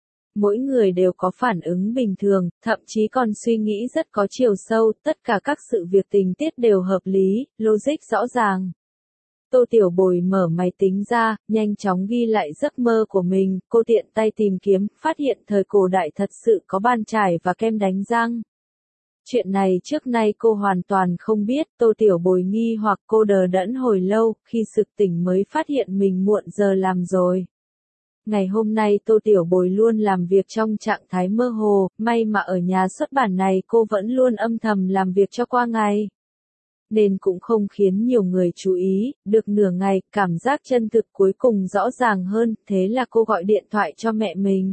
Mỗi người đều có phản ứng bình thường, thậm chí còn suy nghĩ rất có chiều sâu, tất cả các sự việc tình tiết đều hợp lý, logic rõ ràng. Tô Tiểu Bồi mở máy tính ra, nhanh chóng ghi lại giấc mơ của mình, cô tiện tay tìm kiếm, phát hiện thời cổ đại thật sự có bàn chải và kem đánh răng. Chuyện này trước nay cô hoàn toàn không biết, Tô Tiểu Bồi nghi hoặc cô đờ đẫn hồi lâu, khi sực tỉnh mới phát hiện mình muộn giờ làm rồi. Ngày hôm nay Tô Tiểu Bồi luôn làm việc trong trạng thái mơ hồ, may mà ở nhà xuất bản này cô vẫn luôn âm thầm làm việc cho qua ngày. Nên cũng không khiến nhiều người chú ý, được nửa ngày, cảm giác chân thực cuối cùng rõ ràng hơn, thế là cô gọi điện thoại cho mẹ mình.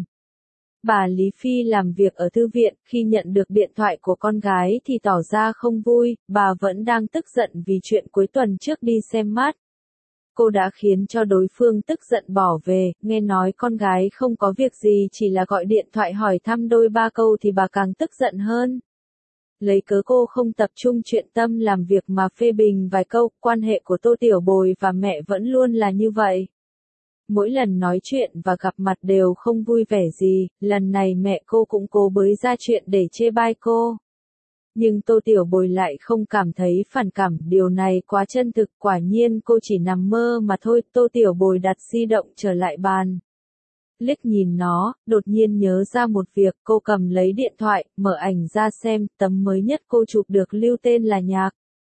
Bà Lý Phi làm việc ở thư viện, khi nhận được điện thoại của con gái thì tỏ ra không vui, bà vẫn đang tức giận vì chuyện cuối tuần trước đi xem mắt. Cô đã khiến cho đối phương tức giận bỏ về, nghe nói con gái không có việc gì chỉ là gọi điện thoại hỏi thăm đôi ba câu thì bà càng tức giận hơn. Lấy cớ cô không tập trung chuyện tâm làm việc mà phê bình vài câu, quan hệ của Tô Tiểu Bồi và mẹ vẫn luôn là như vậy. Mỗi lần nói chuyện và gặp mặt đều không vui vẻ gì, lần này mẹ cô cũng cố bới ra chuyện để chê bai cô. Nhưng Tô Tiểu Bồi lại không cảm thấy phản cảm, điều này quá chân thực, quả nhiên cô chỉ nằm mơ mà thôi. Tô Tiểu Bồi đặt di động trở lại bàn. Liếc nhìn nó, đột nhiên nhớ ra một việc, cô cầm lấy điện thoại, mở ảnh ra xem, tấm mới nhất cô chụp được lưu tên là Nhạc.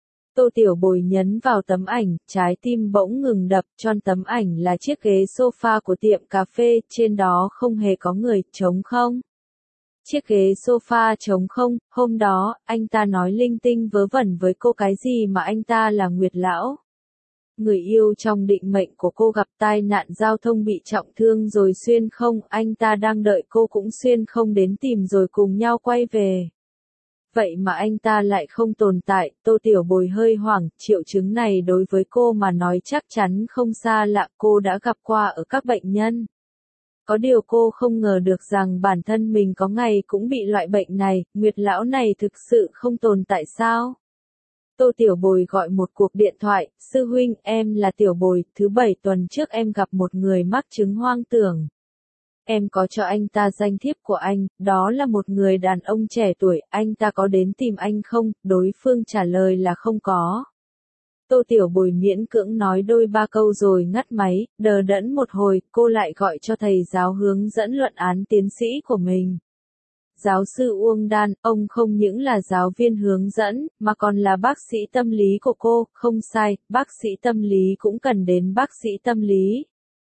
Tô Tiểu Bồi nhấn vào tấm ảnh, trái tim bỗng ngừng đập, tròn tấm ảnh là chiếc ghế sofa của tiệm cà phê, trên đó không hề có người, trống không. Chiếc ghế sofa trống không, hôm đó, anh ta nói linh tinh vớ vẩn với cô cái gì mà anh ta là Nguyệt Lão. Người yêu trong định mệnh của cô gặp tai nạn giao thông bị trọng thương rồi xuyên không, anh ta đang đợi cô cũng xuyên không đến tìm rồi cùng nhau quay về. Vậy mà anh ta lại không tồn tại, Tô Tiểu Bồi hơi hoảng, triệu chứng này đối với cô mà nói chắc chắn không xa lạ, cô đã gặp qua ở các bệnh nhân. Có điều cô không ngờ được rằng bản thân mình có ngày cũng bị loại bệnh này, Nguyệt Lão này thực sự không tồn tại sao? Tô Tiểu Bồi gọi một cuộc điện thoại, sư huynh, em là Tiểu Bồi, thứ bảy tuần trước em gặp một người mắc chứng hoang tưởng. Em có cho anh ta danh thiếp của anh, đó là một người đàn ông trẻ tuổi, anh ta có đến tìm anh không? Đối phương trả lời là không có. Tô Tiểu Bồi miễn cưỡng nói đôi ba câu rồi ngắt máy, đờ đẫn một hồi, cô lại gọi cho thầy giáo hướng dẫn luận án tiến sĩ của mình. Giáo sư Uông Đan, ông không những là giáo viên hướng dẫn, mà còn là bác sĩ tâm lý của cô, không sai, bác sĩ tâm lý cũng cần đến bác sĩ tâm lý.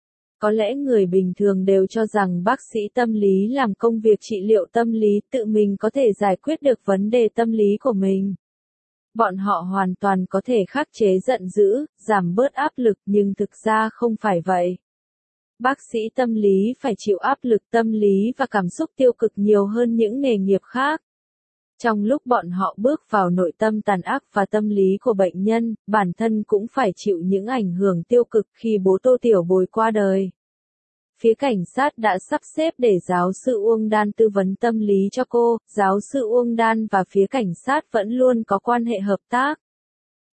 Có lẽ người bình thường đều cho rằng bác sĩ tâm lý làm công việc trị liệu tâm lý, tự mình có thể giải quyết được vấn đề tâm lý của mình. Bọn họ hoàn toàn có thể khắc chế giận dữ, giảm bớt áp lực, nhưng thực ra không phải vậy. Bác sĩ tâm lý phải chịu áp lực tâm lý và cảm xúc tiêu cực nhiều hơn những nghề nghiệp khác. Trong lúc bọn họ bước vào nội tâm tàn ác và tâm lý của bệnh nhân, bản thân cũng phải chịu những ảnh hưởng tiêu cực khi bố Tô Tiểu Bồi qua đời. Phía cảnh sát đã sắp xếp để giáo sư Uông Đan tư vấn tâm lý cho cô, giáo sư Uông Đan và phía cảnh sát vẫn luôn có quan hệ hợp tác.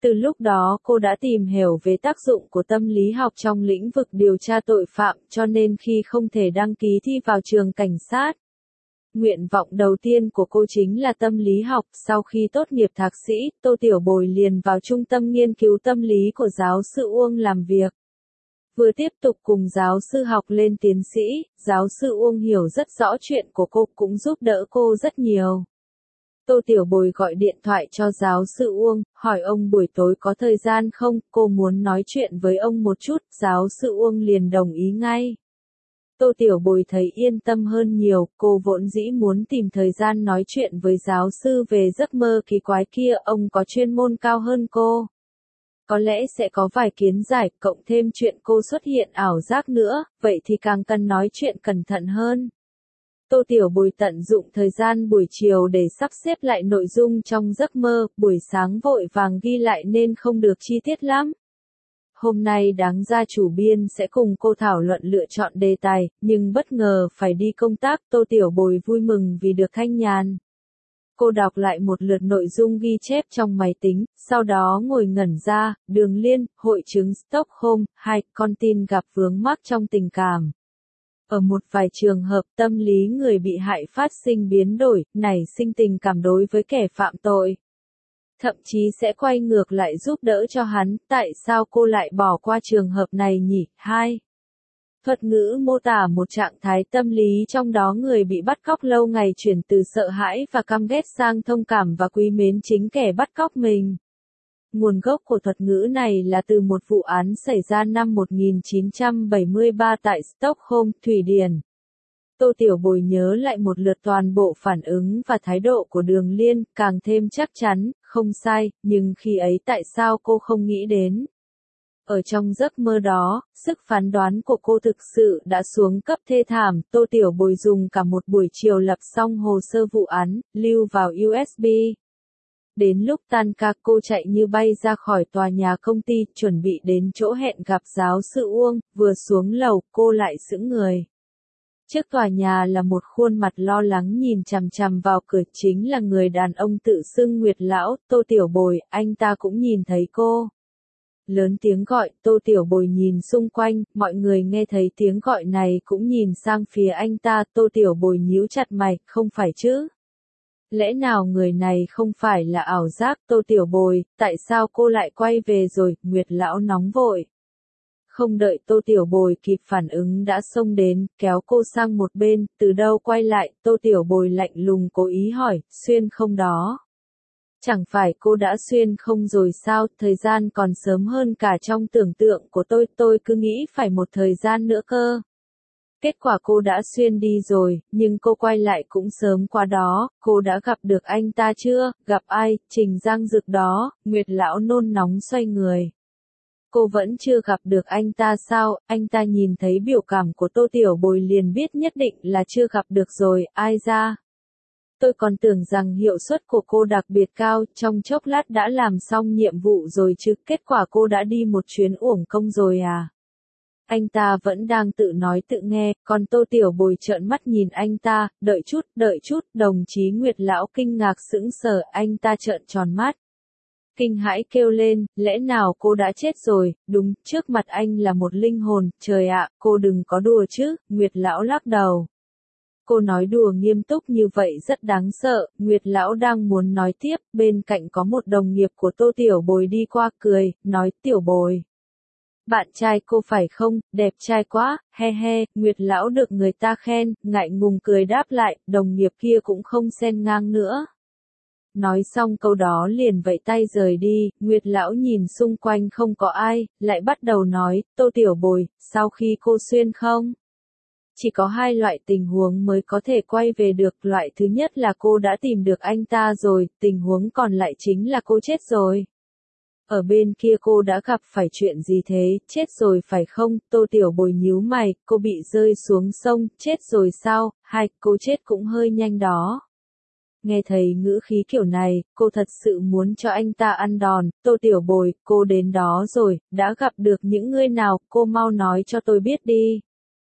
Từ lúc đó cô đã tìm hiểu về tác dụng của tâm lý học trong lĩnh vực điều tra tội phạm, cho nên khi không thể đăng ký thi vào trường cảnh sát, nguyện vọng đầu tiên của cô chính là tâm lý học. Sau khi tốt nghiệp thạc sĩ, Tô Tiểu Bồi liền vào trung tâm nghiên cứu tâm lý của giáo sư Uông làm việc. Vừa tiếp tục cùng giáo sư học lên tiến sĩ, giáo sư Uông hiểu rất rõ chuyện của cô, cũng giúp đỡ cô rất nhiều. Tô Tiểu Bồi gọi điện thoại cho giáo sư Uông, hỏi ông buổi tối có thời gian không, cô muốn nói chuyện với ông một chút, giáo sư Uông liền đồng ý ngay. Tô Tiểu Bồi thấy yên tâm hơn nhiều, cô vốn dĩ muốn tìm thời gian nói chuyện với giáo sư về giấc mơ kỳ quái kia, ông có chuyên môn cao hơn cô. Có lẽ sẽ có vài kiến giải, cộng thêm chuyện cô xuất hiện ảo giác nữa, vậy thì càng cần nói chuyện cẩn thận hơn. Tô Tiểu Bồi tận dụng thời gian buổi chiều để sắp xếp lại nội dung trong giấc mơ, buổi sáng vội vàng ghi lại nên không được chi tiết lắm. Hôm nay đáng ra chủ biên sẽ cùng cô thảo luận lựa chọn đề tài, nhưng bất ngờ phải đi công tác, Tô Tiểu Bồi vui mừng vì được thanh nhàn. Cô đọc lại một lượt nội dung ghi chép trong máy tính, sau đó ngồi ngẩn ra, Đường Liên, hội chứng Stockholm, 2, con tin gặp vướng mắc trong tình cảm. Ở một vài trường hợp tâm lý người bị hại phát sinh biến đổi, nảy sinh tình cảm đối với kẻ phạm tội. Thậm chí sẽ quay ngược lại giúp đỡ cho hắn, tại sao cô lại bỏ qua trường hợp này nhỉ? 2. Thuật ngữ mô tả một trạng thái tâm lý trong đó người bị bắt cóc lâu ngày chuyển từ sợ hãi và căm ghét sang thông cảm và quý mến chính kẻ bắt cóc mình. Nguồn gốc của thuật ngữ này là từ một vụ án xảy ra năm 1973 tại Stockholm, Thụy Điển. Tô Tiểu Bồi nhớ lại một lượt toàn bộ phản ứng và thái độ của Đường Liên, càng thêm chắc chắn, không sai, nhưng khi ấy tại sao cô không nghĩ đến? Ở trong giấc mơ đó, sức phán đoán của cô thực sự đã xuống cấp thê thảm. Tô Tiểu Bồi dùng cả một buổi chiều lập xong hồ sơ vụ án, lưu vào USB. Đến lúc tan ca cô chạy như bay ra khỏi tòa nhà công ty, chuẩn bị đến chỗ hẹn gặp giáo sư Uông, vừa xuống lầu, cô lại sững người. Trước tòa nhà là một khuôn mặt lo lắng nhìn chằm chằm vào cửa, chính là người đàn ông tự xưng Nguyệt Lão. Tô Tiểu Bồi, anh ta cũng nhìn thấy cô. Lớn tiếng gọi, Tô Tiểu Bồi nhìn xung quanh, mọi người nghe thấy tiếng gọi này cũng nhìn sang phía anh ta. Tô Tiểu Bồi nhíu chặt mày, không phải chứ? Lẽ nào người này không phải là ảo giác? Tô Tiểu Bồi, tại sao cô lại quay về rồi? Nguyệt Lão nóng vội. Không đợi Tô Tiểu Bồi kịp phản ứng đã xông đến, kéo cô sang một bên, từ đâu quay lại, Tô Tiểu Bồi lạnh lùng cố ý hỏi, xuyên không đó? Chẳng phải cô đã xuyên không rồi sao, thời gian còn sớm hơn cả trong tưởng tượng của tôi cứ nghĩ phải một thời gian nữa cơ. Kết quả cô đã xuyên đi rồi, nhưng cô quay lại cũng sớm quá đó, cô đã gặp được anh ta chưa? Gặp ai? Trình Giang Dực đó. Nguyệt Lão nôn nóng xoay người. Cô vẫn chưa gặp được anh ta sao? Anh ta nhìn thấy biểu cảm của Tô Tiểu Bồi liền biết nhất định là chưa gặp được rồi, ai ra? Tôi còn tưởng rằng hiệu suất của cô đặc biệt cao, trong chốc lát đã làm xong nhiệm vụ rồi chứ, kết quả cô đã đi một chuyến uổng công rồi à? Anh ta vẫn đang tự nói tự nghe, còn Tô Tiểu Bồi trợn mắt nhìn anh ta, đợi chút, đồng chí Nguyệt Lão kinh ngạc sững sờ, anh ta trợn tròn mắt. Kinh hãi kêu lên, lẽ nào cô đã chết rồi? Đúng, trước mặt anh là một linh hồn, trời ạ, cô đừng có đùa chứ. Nguyệt Lão lắc đầu. Cô nói đùa nghiêm túc như vậy rất đáng sợ. Nguyệt Lão đang muốn nói tiếp, bên cạnh có một đồng nghiệp của Tô Tiểu Bồi đi qua cười, nói, Tiểu Bồi, bạn trai cô phải không, đẹp trai quá, he he. Nguyệt Lão được người ta khen, ngại ngùng cười đáp lại, đồng nghiệp kia cũng không xen ngang nữa. Nói xong câu đó liền vẫy tay rời đi. Nguyệt Lão nhìn xung quanh không có ai, lại bắt đầu nói, Tô Tiểu Bồi, sau khi cô xuyên không? Chỉ có hai loại tình huống mới có thể quay về được, loại thứ nhất là cô đã tìm được anh ta rồi, tình huống còn lại chính là cô chết rồi. Ở bên kia cô đã gặp phải chuyện gì thế, chết rồi phải không? Tô Tiểu Bồi nhíu mày, cô bị rơi xuống sông, chết rồi sao? Hai, cô chết cũng hơi nhanh đó. Nghe thấy ngữ khí kiểu này, cô thật sự muốn cho anh ta ăn đòn. Tô Tiểu Bồi, cô đến đó rồi, đã gặp được những người nào, cô mau nói cho tôi biết đi.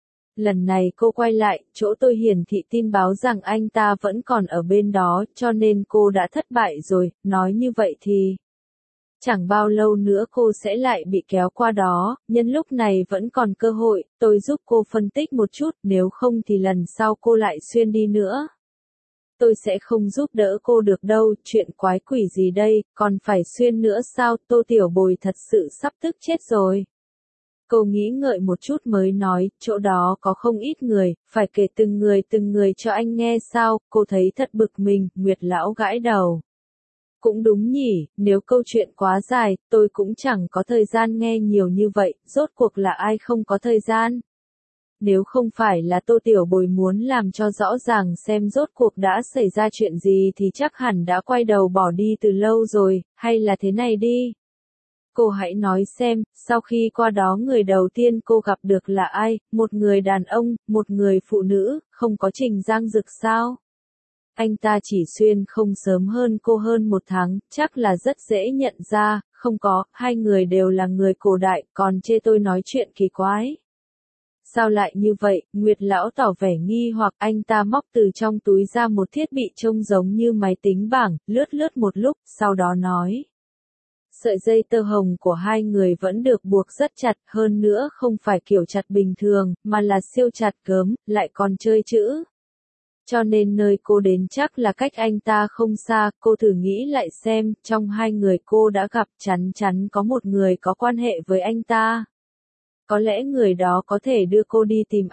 Lần này cô quay lại, chỗ tôi hiển thị tin báo rằng anh ta vẫn còn ở bên đó, cho nên cô đã thất bại rồi, nói như vậy thì... Chẳng bao lâu nữa cô sẽ lại bị kéo qua đó, nhân lúc này vẫn còn cơ hội, tôi giúp cô phân tích một chút, nếu không thì lần sau cô lại xuyên đi nữa. Tôi sẽ không giúp đỡ cô được đâu, chuyện quái quỷ gì đây, còn phải xuyên nữa sao, Tô Tiểu Bồi thật sự sắp tức chết rồi. Cô nghĩ ngợi một chút mới nói, chỗ đó có không ít người, phải kể từng người cho anh nghe sao, cô thấy thật bực mình, Nguyệt lão gãi đầu. Cũng đúng nhỉ, nếu câu chuyện quá dài, tôi cũng chẳng có thời gian nghe nhiều như vậy, rốt cuộc là ai không có thời gian. Nếu không phải là Tô Tiểu Bồi muốn làm cho rõ ràng xem rốt cuộc đã xảy ra chuyện gì thì chắc hẳn đã quay đầu bỏ đi từ lâu rồi, hay là thế này đi. Cô hãy nói xem, sau khi qua đó người đầu tiên cô gặp được là ai, một người đàn ông, một người phụ nữ, không có Trình Giang Dực sao? Anh ta chỉ xuyên không sớm hơn cô hơn 1 tháng, chắc là rất dễ nhận ra, không có, hai người đều là người cổ đại, còn chê tôi nói chuyện kỳ quái. Sao lại như vậy, Nguyệt lão tỏ vẻ nghi hoặc anh ta móc từ trong túi ra một thiết bị trông giống như máy tính bảng, lướt lướt một lúc, sau đó nói. Sợi dây tơ hồng của hai người vẫn được buộc rất chặt, hơn nữa không phải kiểu chặt bình thường, mà là siêu chặt gớm, lại còn chơi chữ. Cho nên nơi cô đến chắc là cách anh ta không xa, cô thử nghĩ lại xem, trong hai người cô đã gặp chắn chắn có một người có quan hệ với anh ta. Có lẽ người đó có thể đưa cô đi tìm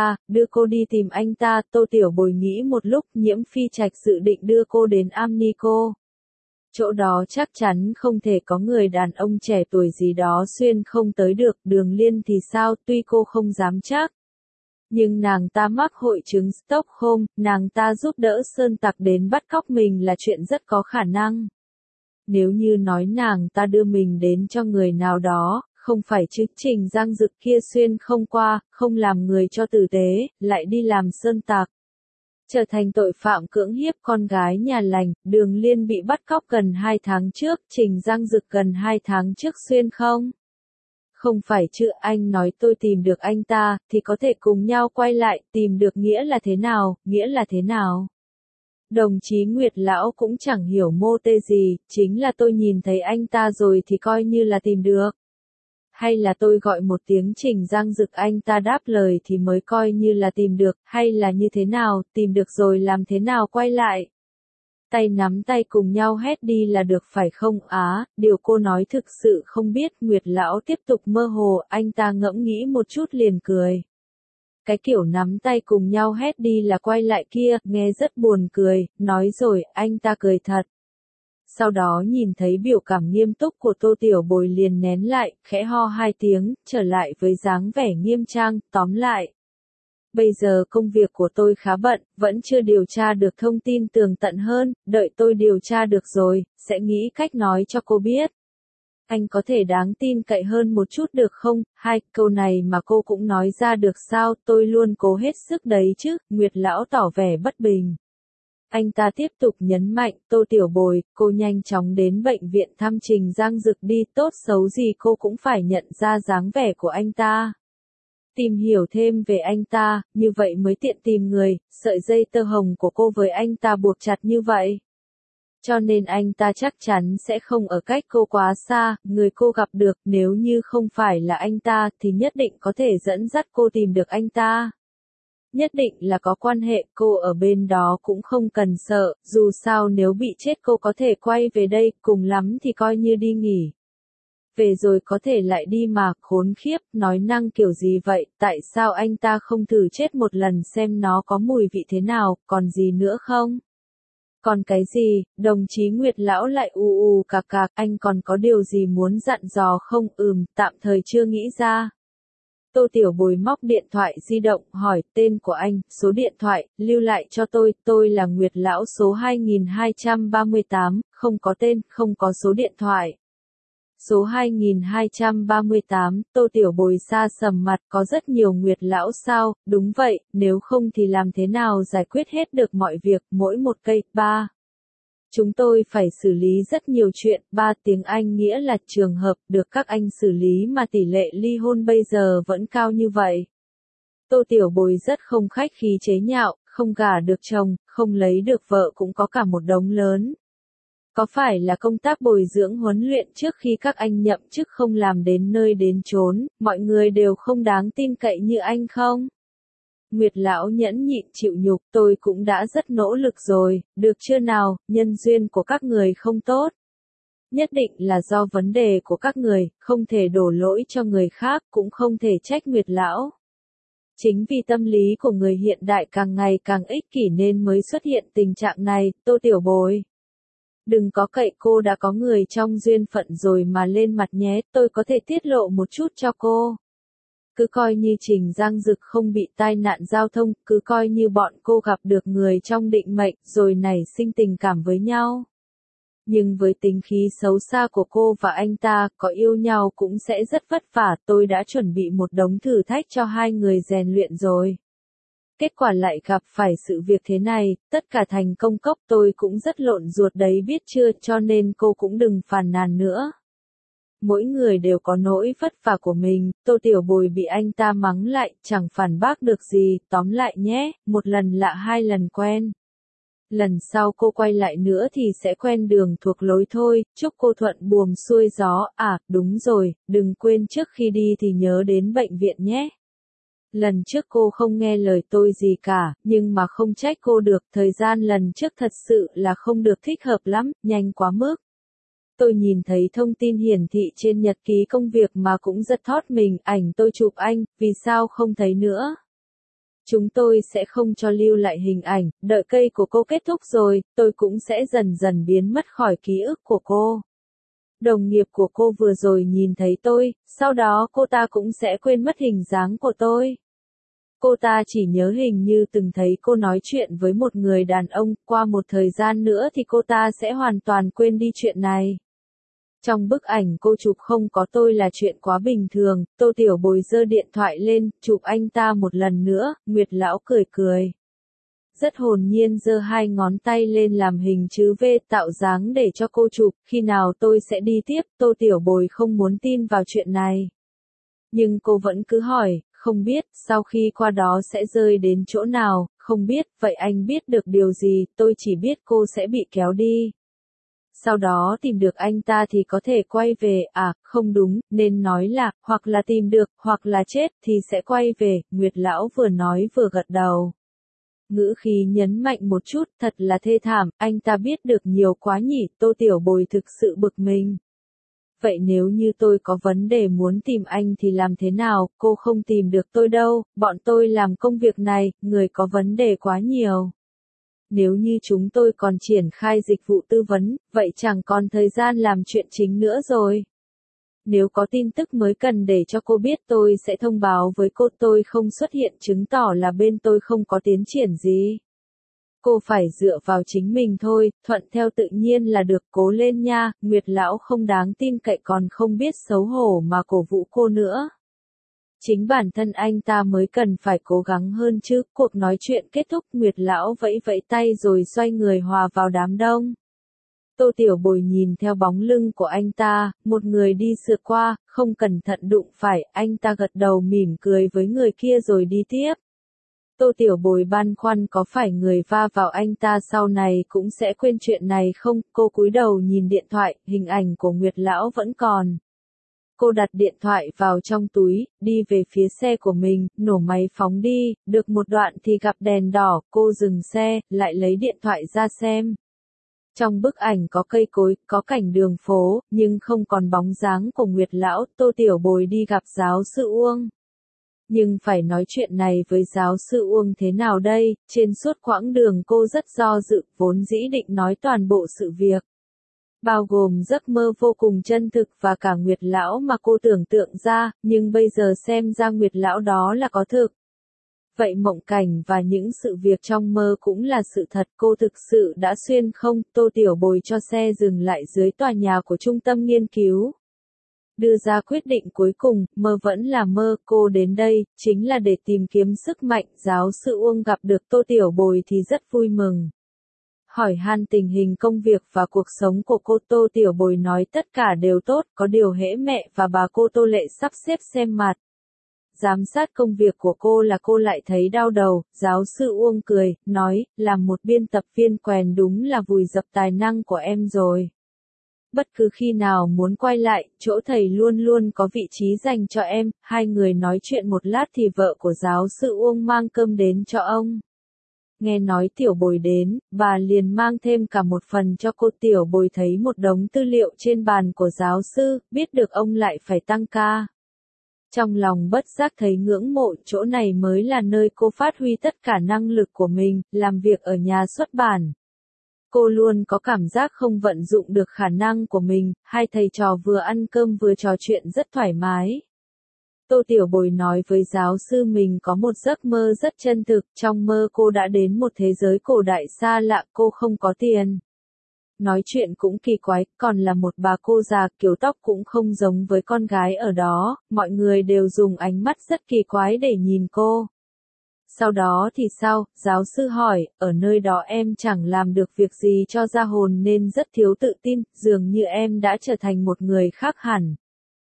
anh ta, Tô Tiểu Bồi nghĩ một lúc, Nhiễm Phi Trạch dự định đưa cô đến Amnico. Chỗ đó chắc chắn không thể có người đàn ông trẻ tuổi gì đó xuyên không tới được, Đường Liên thì sao, tuy cô không dám chắc. Nhưng nàng ta mắc hội chứng Stockholm, nàng ta giúp đỡ Sơn Tặc đến bắt cóc mình là chuyện rất có khả năng. Nếu như nói nàng ta đưa mình đến cho người nào đó, không phải chứ Trình Giang Dực kia xuyên không qua, không làm người cho tử tế, lại đi làm Sơn Tặc. Trở thành tội phạm cưỡng hiếp con gái nhà lành, Đường Liên bị bắt cóc gần 2 tháng trước, Trình Giang Dực gần 2 tháng trước xuyên không? Không phải chứ, anh nói tôi tìm được anh ta, thì có thể cùng nhau quay lại, tìm được nghĩa là thế nào? Đồng chí Nguyệt Lão cũng chẳng hiểu mô tê gì, chính là tôi nhìn thấy anh ta rồi thì coi như là tìm được. Hay là tôi gọi một tiếng Trình Giang Dực anh ta đáp lời thì mới coi như là tìm được, hay là như thế nào, tìm được rồi làm thế nào quay lại? Tay nắm tay cùng nhau hét đi là được phải không á, điều cô nói thực sự không biết, Nguyệt Lão tiếp tục mơ hồ, anh ta ngẫm nghĩ một chút liền cười. Cái kiểu nắm tay cùng nhau hét đi là quay lại kia, nghe rất buồn cười, nói rồi, anh ta cười thật. Sau đó nhìn thấy biểu cảm nghiêm túc của Tô Tiểu Bồi liền nén lại, khẽ ho 2 tiếng, trở lại với dáng vẻ nghiêm trang, tóm lại. Bây giờ công việc của tôi khá bận, vẫn chưa điều tra được thông tin tường tận hơn, đợi tôi điều tra được rồi, sẽ nghĩ cách nói cho cô biết. Anh có thể đáng tin cậy hơn một chút được không? Hai câu này mà cô cũng nói ra được sao, tôi luôn cố hết sức đấy chứ, Nguyệt Lão tỏ vẻ bất bình. Anh ta tiếp tục nhấn mạnh, Tô Tiểu Bồi, cô nhanh chóng đến bệnh viện thăm Trình Giang Dực đi, tốt xấu gì cô cũng phải nhận ra dáng vẻ của anh ta. Tìm hiểu thêm về anh ta, như vậy mới tiện tìm người, sợi dây tơ hồng của cô với anh ta buộc chặt như vậy. Cho nên anh ta chắc chắn sẽ không ở cách cô quá xa, người cô gặp được, nếu như không phải là anh ta, thì nhất định có thể dẫn dắt cô tìm được anh ta. Nhất định là có quan hệ, cô ở bên đó cũng không cần sợ, dù sao nếu bị chết cô có thể quay về đây, cùng lắm thì coi như đi nghỉ. Về rồi có thể lại đi mà, khốn khiếp, nói năng kiểu gì vậy, tại sao anh ta không thử chết một lần xem nó có mùi vị thế nào, còn gì nữa không? Còn cái gì, đồng chí Nguyệt Lão lại cạc cạc, anh còn có điều gì muốn dặn dò không? Tạm thời chưa nghĩ ra. Tô Tiểu Bồi móc điện thoại di động, hỏi, tên của anh, số điện thoại, lưu lại cho tôi là Nguyệt Lão số 2238, không có tên, không có số điện thoại. Số 2238, Tô Tiểu Bồi xa sầm mặt, có rất nhiều Nguyệt Lão sao, đúng vậy, nếu không thì làm thế nào giải quyết hết được mọi việc, mỗi một cây, 3. Chúng tôi phải xử lý rất nhiều chuyện, 3 tiếng Anh nghĩa là trường hợp được các anh xử lý mà tỷ lệ ly hôn bây giờ vẫn cao như vậy. Tô Tiểu Bồi rất không khách khí chế nhạo, không gả được chồng, không lấy được vợ cũng có cả một đống lớn. Có phải là công tác bồi dưỡng huấn luyện trước khi các anh nhậm chức không làm đến nơi đến chốn, mọi người đều không đáng tin cậy như anh không? Nguyệt lão nhẫn nhịn chịu nhục, tôi cũng đã rất nỗ lực rồi, được chưa nào, nhân duyên của các người không tốt. Nhất định là do vấn đề của các người, không thể đổ lỗi cho người khác, cũng không thể trách Nguyệt lão. Chính vì tâm lý của người hiện đại càng ngày càng ích kỷ nên mới xuất hiện tình trạng này, Tô Tiểu Bồi. Đừng có cậy cô đã có người trong duyên phận rồi mà lên mặt nhé, tôi có thể tiết lộ một chút cho cô. Cứ coi như Trình Giang Dực không bị tai nạn giao thông, cứ coi như bọn cô gặp được người trong định mệnh, rồi nảy sinh tình cảm với nhau. Nhưng với tính khí xấu xa của cô và anh ta, có yêu nhau cũng sẽ rất vất vả, tôi đã chuẩn bị một đống thử thách cho hai người rèn luyện rồi. Kết quả lại gặp phải sự việc thế này, tất cả thành công cốc tôi cũng rất lộn ruột đấy biết chưa, cho nên cô cũng đừng phàn nàn nữa. Mỗi người đều có nỗi vất vả của mình, Tô Tiểu Bồi bị anh ta mắng lại, chẳng phản bác được gì, tóm lại nhé, một lần lạ hai lần quen. Lần sau cô quay lại nữa thì sẽ quen đường thuộc lối thôi, chúc cô thuận buồm xuôi gió, à, đúng rồi, đừng quên trước khi đi thì nhớ đến bệnh viện nhé. Lần trước cô không nghe lời tôi gì cả, nhưng mà không trách cô được, thời gian lần trước thật sự là không được thích hợp lắm, nhanh quá mức. Tôi nhìn thấy thông tin hiển thị trên nhật ký công việc mà cũng rất thót mình, ảnh tôi chụp anh, vì sao không thấy nữa? Chúng tôi sẽ không cho lưu lại hình ảnh, đợi cây của cô kết thúc rồi, tôi cũng sẽ dần dần biến mất khỏi ký ức của cô. Đồng nghiệp của cô vừa rồi nhìn thấy tôi, sau đó cô ta cũng sẽ quên mất hình dáng của tôi. Cô ta chỉ nhớ hình như từng thấy cô nói chuyện với một người đàn ông, qua một thời gian nữa thì cô ta sẽ hoàn toàn quên đi chuyện này. Trong bức ảnh cô chụp không có tôi là chuyện quá bình thường, Tô Tiểu Bồi giơ điện thoại lên, chụp anh ta một lần nữa, Nguyệt lão cười cười. Rất hồn nhiên giơ hai ngón tay lên làm hình chữ V tạo dáng để cho cô chụp, khi nào tôi sẽ đi tiếp, Tô Tiểu Bồi không muốn tin vào chuyện này. Nhưng cô vẫn cứ hỏi, không biết, sau khi qua đó sẽ rơi đến chỗ nào, không biết, vậy anh biết được điều gì, tôi chỉ biết cô sẽ bị kéo đi. Sau đó tìm được anh ta thì có thể quay về, à, không đúng, nên nói là, hoặc là tìm được, hoặc là chết thì sẽ quay về, Nguyệt lão vừa nói vừa gật đầu. Ngữ khí nhấn mạnh một chút, thật là thê thảm, anh ta biết được nhiều quá nhỉ, Tô Tiểu Bồi thực sự bực mình. Vậy nếu như tôi có vấn đề muốn tìm anh thì làm thế nào, cô không tìm được tôi đâu, bọn tôi làm công việc này, người có vấn đề quá nhiều. Nếu như chúng tôi còn triển khai dịch vụ tư vấn, vậy chẳng còn thời gian làm chuyện chính nữa rồi. Nếu có tin tức mới cần để cho cô biết tôi sẽ thông báo với cô, tôi không xuất hiện chứng tỏ là bên tôi không có tiến triển gì. Cô phải dựa vào chính mình thôi, thuận theo tự nhiên là được, cố lên nha, Nguyệt lão không đáng tin cậy còn không biết xấu hổ mà cổ vũ cô nữa. Chính bản thân anh ta mới cần phải cố gắng hơn chứ, cuộc nói chuyện kết thúc Nguyệt lão vẫy vẫy tay rồi xoay người hòa vào đám đông. Tô Tiểu Bồi nhìn theo bóng lưng của anh ta, một người đi sượt qua, không cẩn thận đụng phải, anh ta gật đầu mỉm cười với người kia rồi đi tiếp. Tô Tiểu Bồi băn khoăn có phải người va vào anh ta sau này cũng sẽ quên chuyện này không, cô cúi đầu nhìn điện thoại, hình ảnh của Nguyệt lão vẫn còn. Cô đặt điện thoại vào trong túi, đi về phía xe của mình, nổ máy phóng đi, được một đoạn thì gặp đèn đỏ, cô dừng xe, lại lấy điện thoại ra xem. Trong bức ảnh có cây cối, có cảnh đường phố, nhưng không còn bóng dáng của Nguyệt lão, Tô Tiểu Bồi đi gặp giáo sư Uông. Nhưng phải nói chuyện này với giáo sư Uông thế nào đây, trên suốt quãng đường cô rất do dự, vốn dĩ định nói toàn bộ sự việc. Bao gồm giấc mơ vô cùng chân thực và cả Nguyệt lão mà cô tưởng tượng ra, nhưng bây giờ xem ra Nguyệt lão đó là có thực. Vậy mộng cảnh và những sự việc trong mơ cũng là sự thật, cô thực sự đã xuyên không, Tô Tiểu Bồi cho xe dừng lại dưới tòa nhà của trung tâm nghiên cứu. Đưa ra quyết định cuối cùng, mơ vẫn là mơ, cô đến đây, chính là để tìm kiếm sức mạnh, giáo sư Uông gặp được Tô Tiểu Bồi thì rất vui mừng. Hỏi han tình hình công việc và cuộc sống của cô, Tô Tiểu Bồi nói tất cả đều tốt, có điều hễ mẹ và bà cô Tô Lệ sắp xếp xem mặt. giám sát công việc của cô là cô lại thấy đau đầu, giáo sư Uông cười, nói, làm một biên tập viên quèn đúng là vùi dập tài năng của em rồi. Bất cứ khi nào muốn quay lại, chỗ thầy luôn luôn có vị trí dành cho em, hai người nói chuyện một lát thì vợ của giáo sư Uông mang cơm đến cho ông. Nghe nói Tiểu Bồi đến, bà liền mang thêm cả một phần cho cô. Tiểu Bồi thấy một đống tư liệu trên bàn của giáo sư, biết được ông lại phải tăng ca. Trong lòng bất giác thấy ngưỡng mộ, chỗ này mới là nơi cô phát huy tất cả năng lực của mình, làm việc ở nhà xuất bản. Cô luôn có cảm giác không vận dụng được khả năng của mình, hai thầy trò vừa ăn cơm vừa trò chuyện rất thoải mái. Tô Tiểu Bồi nói với giáo sư mình có một giấc mơ rất chân thực, trong mơ cô đã đến một thế giới cổ đại xa lạ, cô không có tiền. Nói chuyện cũng kỳ quái, còn là một bà cô già, kiểu tóc cũng không giống với con gái ở đó, mọi người đều dùng ánh mắt rất kỳ quái để nhìn cô. Sau đó thì sao, giáo sư hỏi, ở nơi đó em chẳng làm được việc gì cho ra hồn nên rất thiếu tự tin, dường như em đã trở thành một người khác hẳn.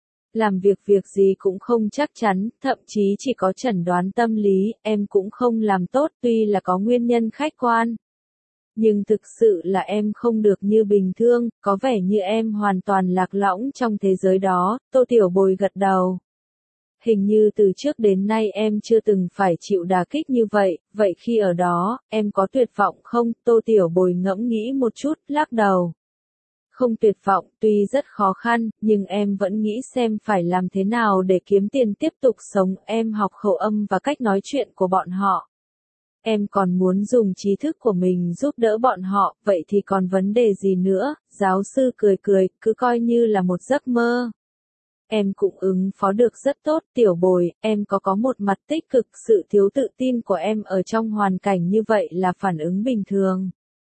Làm việc gì cũng không chắc chắn, thậm chí chỉ có chẩn đoán tâm lý, em cũng không làm tốt tuy là có nguyên nhân khách quan. Nhưng thực sự là em không được như bình thường, có vẻ như em hoàn toàn lạc lõng trong thế giới đó. Tô Tiểu Bồi gật đầu. Hình như từ trước đến nay em chưa từng phải chịu đả kích như vậy, vậy khi ở đó, em có tuyệt vọng không? Tô Tiểu Bồi ngẫm nghĩ một chút, lắc đầu. Không tuyệt vọng, tuy rất khó khăn, nhưng em vẫn nghĩ xem phải làm thế nào để kiếm tiền tiếp tục sống. Em học khẩu âm và cách nói chuyện của bọn họ. Em còn muốn dùng trí thức của mình giúp đỡ bọn họ, vậy thì còn vấn đề gì nữa? Giáo sư cười cười, cứ coi như là một giấc mơ. Em cũng ứng phó được rất tốt. Tiểu Bồi, em có một mặt tích cực, sự thiếu tự tin của em ở trong hoàn cảnh như vậy là phản ứng bình thường.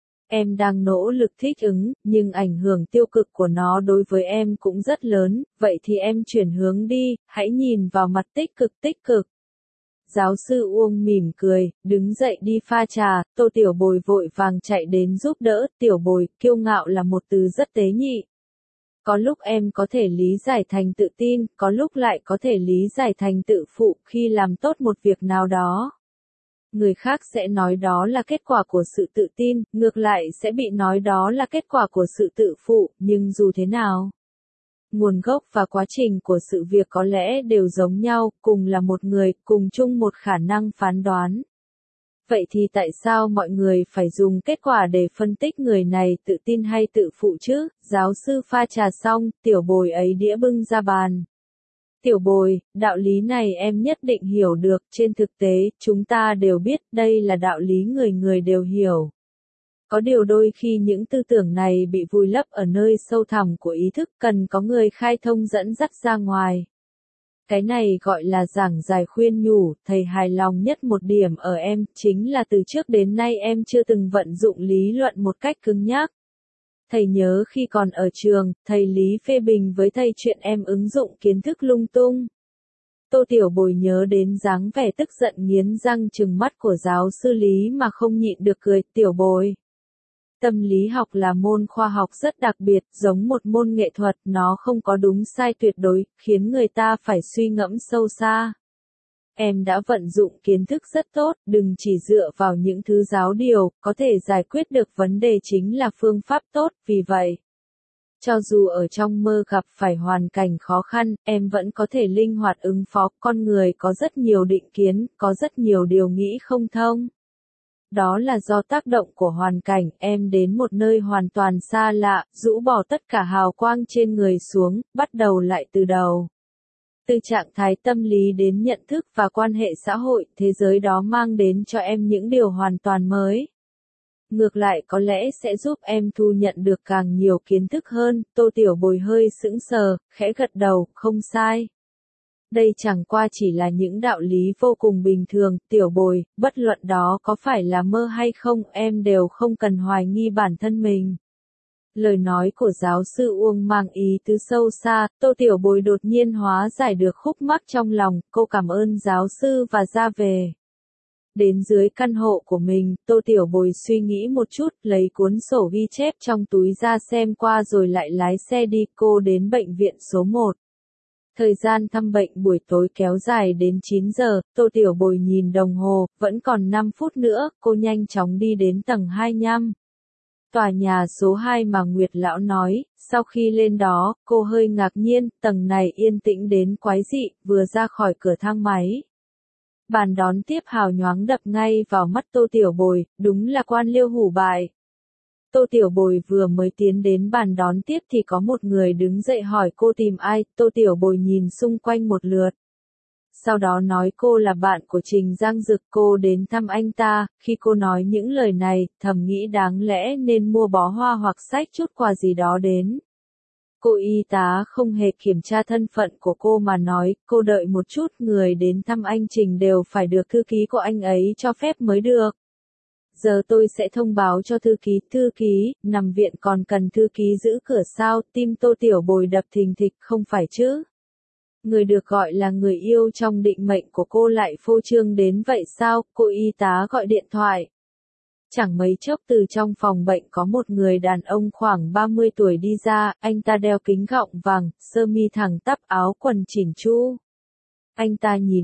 Em đang nỗ lực thích ứng, nhưng ảnh hưởng tiêu cực của nó đối với em cũng rất lớn, vậy thì em chuyển hướng đi, hãy nhìn vào mặt tích cực. Giáo sư Uông mỉm cười, đứng dậy đi pha trà. Tô Tiểu Bồi vội vàng chạy đến giúp đỡ. Tiểu Bồi, kiêu ngạo là một từ rất tế nhị. Có lúc em có thể lý giải thành tự tin, có lúc lại có thể lý giải thành tự phụ khi làm tốt một việc nào đó. Người khác sẽ nói đó là kết quả của sự tự tin, ngược lại sẽ bị nói đó là kết quả của sự tự phụ, nhưng dù thế nào, nguồn gốc và quá trình của sự việc có lẽ đều giống nhau, cùng là một người, cùng chung một khả năng phán đoán. Vậy thì tại sao mọi người phải dùng kết quả để phân tích người này tự tin hay tự phụ chứ? Giáo sư pha trà xong, Tiểu Bồi ấy đĩa bưng ra bàn. Tiểu Bồi, đạo lý này em nhất định hiểu được, trên thực tế, chúng ta đều biết đây là đạo lý người người đều hiểu. Có điều đôi khi những tư tưởng này bị vùi lấp ở nơi sâu thẳm của ý thức, cần có người khai thông dẫn dắt ra ngoài. Cái này gọi là giảng giải khuyên nhủ. Thầy hài lòng nhất một điểm ở em, chính là từ trước đến nay em chưa từng vận dụng lý luận một cách cứng nhắc. Thầy nhớ khi còn ở trường, thầy Lý phê bình với thầy chuyện em ứng dụng kiến thức lung tung. Tô Tiểu Bồi nhớ đến dáng vẻ tức giận nghiến răng trừng mắt của giáo sư Lý mà không nhịn được cười. Tiểu Bồi, tâm lý học là môn khoa học rất đặc biệt, giống một môn nghệ thuật, nó không có đúng sai tuyệt đối, khiến người ta phải suy ngẫm sâu xa. Em đã vận dụng kiến thức rất tốt, đừng chỉ dựa vào những thứ giáo điều, có thể giải quyết được vấn đề chính là phương pháp tốt, vì vậy, cho dù ở trong mơ gặp phải hoàn cảnh khó khăn, em vẫn có thể linh hoạt ứng phó. Con người có rất nhiều định kiến, có rất nhiều điều nghĩ không thông. Đó là do tác động của hoàn cảnh, em đến một nơi hoàn toàn xa lạ, rũ bỏ tất cả hào quang trên người xuống, bắt đầu lại từ đầu. Từ trạng thái tâm lý đến nhận thức và quan hệ xã hội, thế giới đó mang đến cho em những điều hoàn toàn mới. Ngược lại có lẽ sẽ giúp em thu nhận được càng nhiều kiến thức hơn. Tô Tiểu Bồi hơi sững sờ, khẽ gật đầu, không sai. Đây chẳng qua chỉ là những đạo lý vô cùng bình thường. Tiểu Bồi, bất luận đó có phải là mơ hay không, em đều không cần hoài nghi bản thân mình. Lời nói của giáo sư Uông mang ý tứ sâu xa. Tô Tiểu Bồi đột nhiên hóa giải được khúc mắc trong lòng, cô cảm ơn giáo sư và ra về. Đến dưới căn hộ của mình, Tô Tiểu Bồi suy nghĩ một chút, lấy cuốn sổ ghi chép trong túi ra xem qua rồi lại lái xe đi. Cô đến bệnh viện số 1. Thời gian thăm bệnh buổi tối kéo dài đến 9 giờ, Tô Tiểu Bồi nhìn đồng hồ, vẫn còn 5 phút nữa, cô nhanh chóng đi đến tầng 25. Tòa nhà số 2 mà Nguyệt Lão nói, sau khi lên đó, cô hơi ngạc nhiên, tầng này yên tĩnh đến quái dị, vừa ra khỏi cửa thang máy. Bàn đón tiếp hào nhoáng đập ngay vào mắt Tô Tiểu Bồi, đúng là Quan Liêu Hủ Bại. Tô Tiểu Bồi vừa mới tiến đến bàn đón tiếp thì có một người đứng dậy hỏi cô tìm ai, Tô Tiểu Bồi nhìn xung quanh một lượt. Sau đó nói cô là bạn của Trình Giang Dực, cô đến thăm anh ta, khi cô nói những lời này, thầm nghĩ đáng lẽ nên mua bó hoa hoặc xách chút quà gì đó đến. Cô y tá không hề kiểm tra thân phận của cô mà nói, cô đợi một chút, người đến thăm anh Trình đều phải được thư ký của anh ấy cho phép mới được. Giờ tôi sẽ thông báo cho thư ký, nằm viện còn cần thư ký giữ cửa sao, tim Tô Tiểu Bồi đập thình thịch, không phải chứ. Người được gọi là người yêu trong định mệnh của cô lại phô trương đến vậy sao, cô y tá gọi điện thoại. Chẳng mấy chốc từ trong phòng bệnh có một người đàn ông khoảng 30 tuổi đi ra, anh ta đeo kính gọng vàng, sơ mi thẳng tắp, áo quần chỉn chu. Anh ta nhìn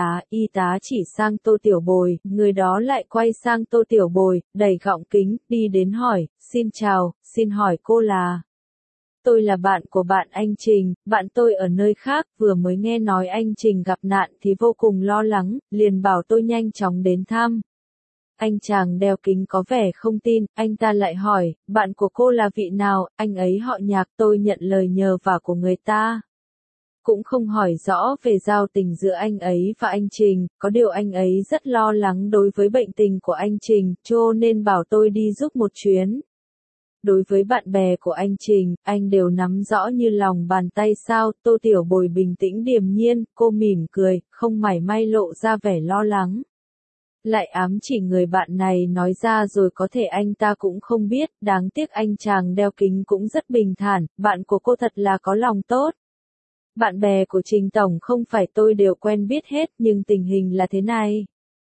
y tá chỉ sang Tô Tiểu Bồi, người đó lại quay sang Tô Tiểu Bồi, đẩy gọng kính, đi đến hỏi, xin chào, xin hỏi cô là... Tôi là bạn của bạn anh Trình, bạn tôi ở nơi khác, vừa mới nghe nói anh Trình gặp nạn thì vô cùng lo lắng, liền bảo tôi nhanh chóng đến thăm. Anh chàng đeo kính có vẻ không tin, anh ta lại hỏi, bạn của cô là vị nào, anh ấy họ Nhạc, tôi nhận lời nhờ vả của người ta. Cũng không hỏi rõ về giao tình giữa anh ấy và anh Trình, có điều anh ấy rất lo lắng đối với bệnh tình của anh Trình, cho nên bảo tôi đi giúp một chuyến. Đối với bạn bè của anh Trình, anh đều nắm rõ như lòng bàn tay sao, Tô Tiểu Bồi bình tĩnh điềm nhiên, cô mỉm cười, không mảy may lộ ra vẻ lo lắng. Lại ám chỉ người bạn này nói ra rồi có thể anh ta cũng không biết, đáng tiếc anh chàng đeo kính cũng rất bình thản, bạn của cô thật là có lòng tốt. Bạn bè của Trình Tổng không phải tôi đều quen biết hết nhưng tình hình là thế này.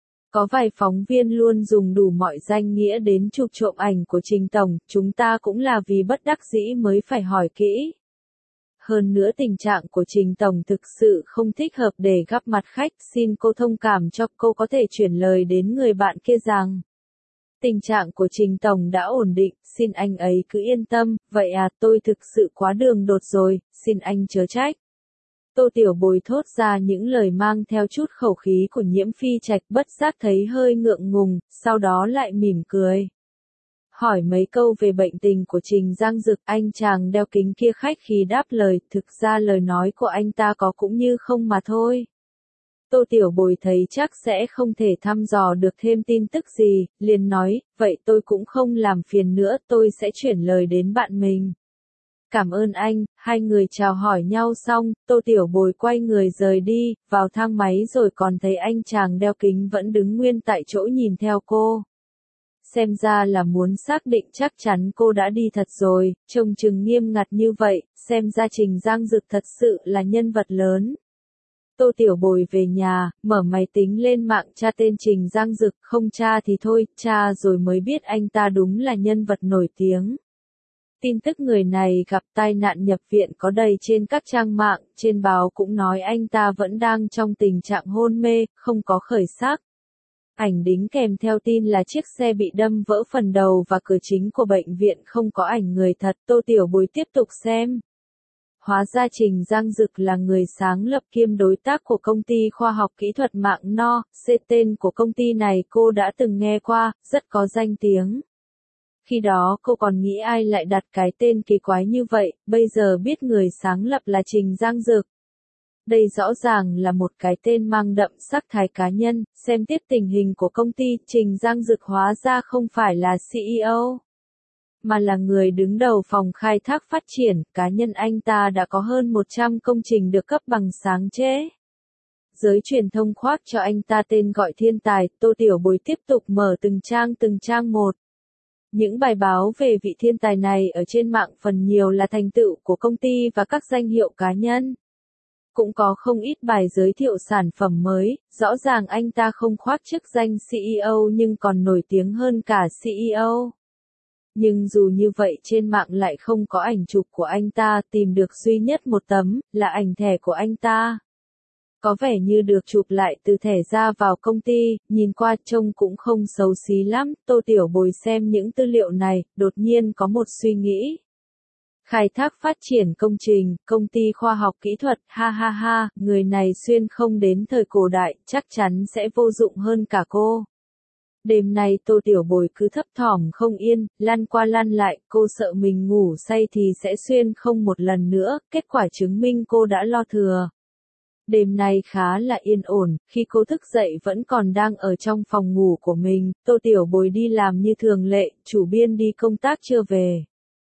Có vài phóng viên luôn dùng đủ mọi danh nghĩa đến chụp trộm ảnh của Trình Tổng, chúng ta cũng là vì bất đắc dĩ mới phải hỏi kỹ. Hơn nữa tình trạng của Trình Tổng thực sự không thích hợp để gặp mặt khách, xin cô thông cảm cho cô có thể chuyển lời đến người bạn kia rằng. Tình trạng của Trình Tổng đã ổn định, xin anh ấy cứ yên tâm, vậy à tôi thực sự quá đường đột rồi, xin anh chớ trách. Tô Tiểu Bồi thốt ra những lời mang theo chút khẩu khí của Nhiễm Phi Trạch bất giác thấy hơi ngượng ngùng, sau đó lại mỉm cười. Hỏi mấy câu về bệnh tình của Trình Giang Dực, anh chàng đeo kính kia khách khí đáp lời, thực ra lời nói của anh ta có cũng như không mà thôi. Tô Tiểu Bồi thấy chắc sẽ không thể thăm dò được thêm tin tức gì, liền nói, vậy tôi cũng không làm phiền nữa, tôi sẽ chuyển lời đến bạn mình. Cảm ơn anh, hai người chào hỏi nhau xong, Tô Tiểu Bồi quay người rời đi, vào thang máy rồi còn thấy anh chàng đeo kính vẫn đứng nguyên tại chỗ nhìn theo cô. Xem ra là muốn xác định chắc chắn cô đã đi thật rồi, trông chừng nghiêm ngặt như vậy, xem ra Trình Giang Dực thật sự là nhân vật lớn. Tô Tiểu Bồi về nhà, mở máy tính lên mạng tra tên Trình Giang Dực, không tra thì thôi, tra rồi mới biết anh ta đúng là nhân vật nổi tiếng. Tin tức người này gặp tai nạn nhập viện có đầy trên các trang mạng, trên báo cũng nói anh ta vẫn đang trong tình trạng hôn mê, không có khởi sắc. Ảnh đính kèm theo tin là chiếc xe bị đâm vỡ phần đầu và cửa chính của bệnh viện không có ảnh người thật, Tô Tiểu Bồi tiếp tục xem. Hóa ra Trình Giang Dực là người sáng lập kiêm đối tác của công ty khoa học kỹ thuật mạng No, tên của công ty này cô đã từng nghe qua, rất có danh tiếng. Khi đó cô còn nghĩ ai lại đặt cái tên kỳ quái như vậy, bây giờ biết người sáng lập là Trình Giang Dực. Đây rõ ràng là một cái tên mang đậm sắc thái cá nhân, xem tiếp tình hình của công ty, Trình Giang Dực hóa ra không phải là CEO, mà là người đứng đầu phòng khai thác phát triển, cá nhân anh ta đã có hơn 100 công trình được cấp bằng sáng chế. Giới truyền thông khoác cho anh ta tên gọi thiên tài, Tô Tiểu Bồi tiếp tục mở từng trang một. Những bài báo về vị thiên tài này ở trên mạng phần nhiều là thành tựu của công ty và các danh hiệu cá nhân. Cũng có không ít bài giới thiệu sản phẩm mới, rõ ràng anh ta không khoác chức danh CEO nhưng còn nổi tiếng hơn cả CEO. Nhưng dù như vậy trên mạng lại không có ảnh chụp của anh ta, tìm được duy nhất một tấm, là ảnh thẻ của anh ta. Có vẻ như được chụp lại từ thẻ ra vào công ty, nhìn qua trông cũng không xấu xí lắm. Tô Tiểu Bồi xem những tư liệu này, đột nhiên có một suy nghĩ. Khai thác phát triển công trình, công ty khoa học kỹ thuật, ha ha ha, người này xuyên không đến thời cổ đại, chắc chắn sẽ vô dụng hơn cả cô. Đêm nay Tô Tiểu Bồi cứ thấp thỏm không yên, lăn qua lăn lại, cô sợ mình ngủ say thì sẽ xuyên không một lần nữa, kết quả chứng minh cô đã lo thừa. Đêm nay khá là yên ổn, khi cô thức dậy vẫn còn đang ở trong phòng ngủ của mình, Tô Tiểu Bồi đi làm như thường lệ, chủ biên đi công tác chưa về.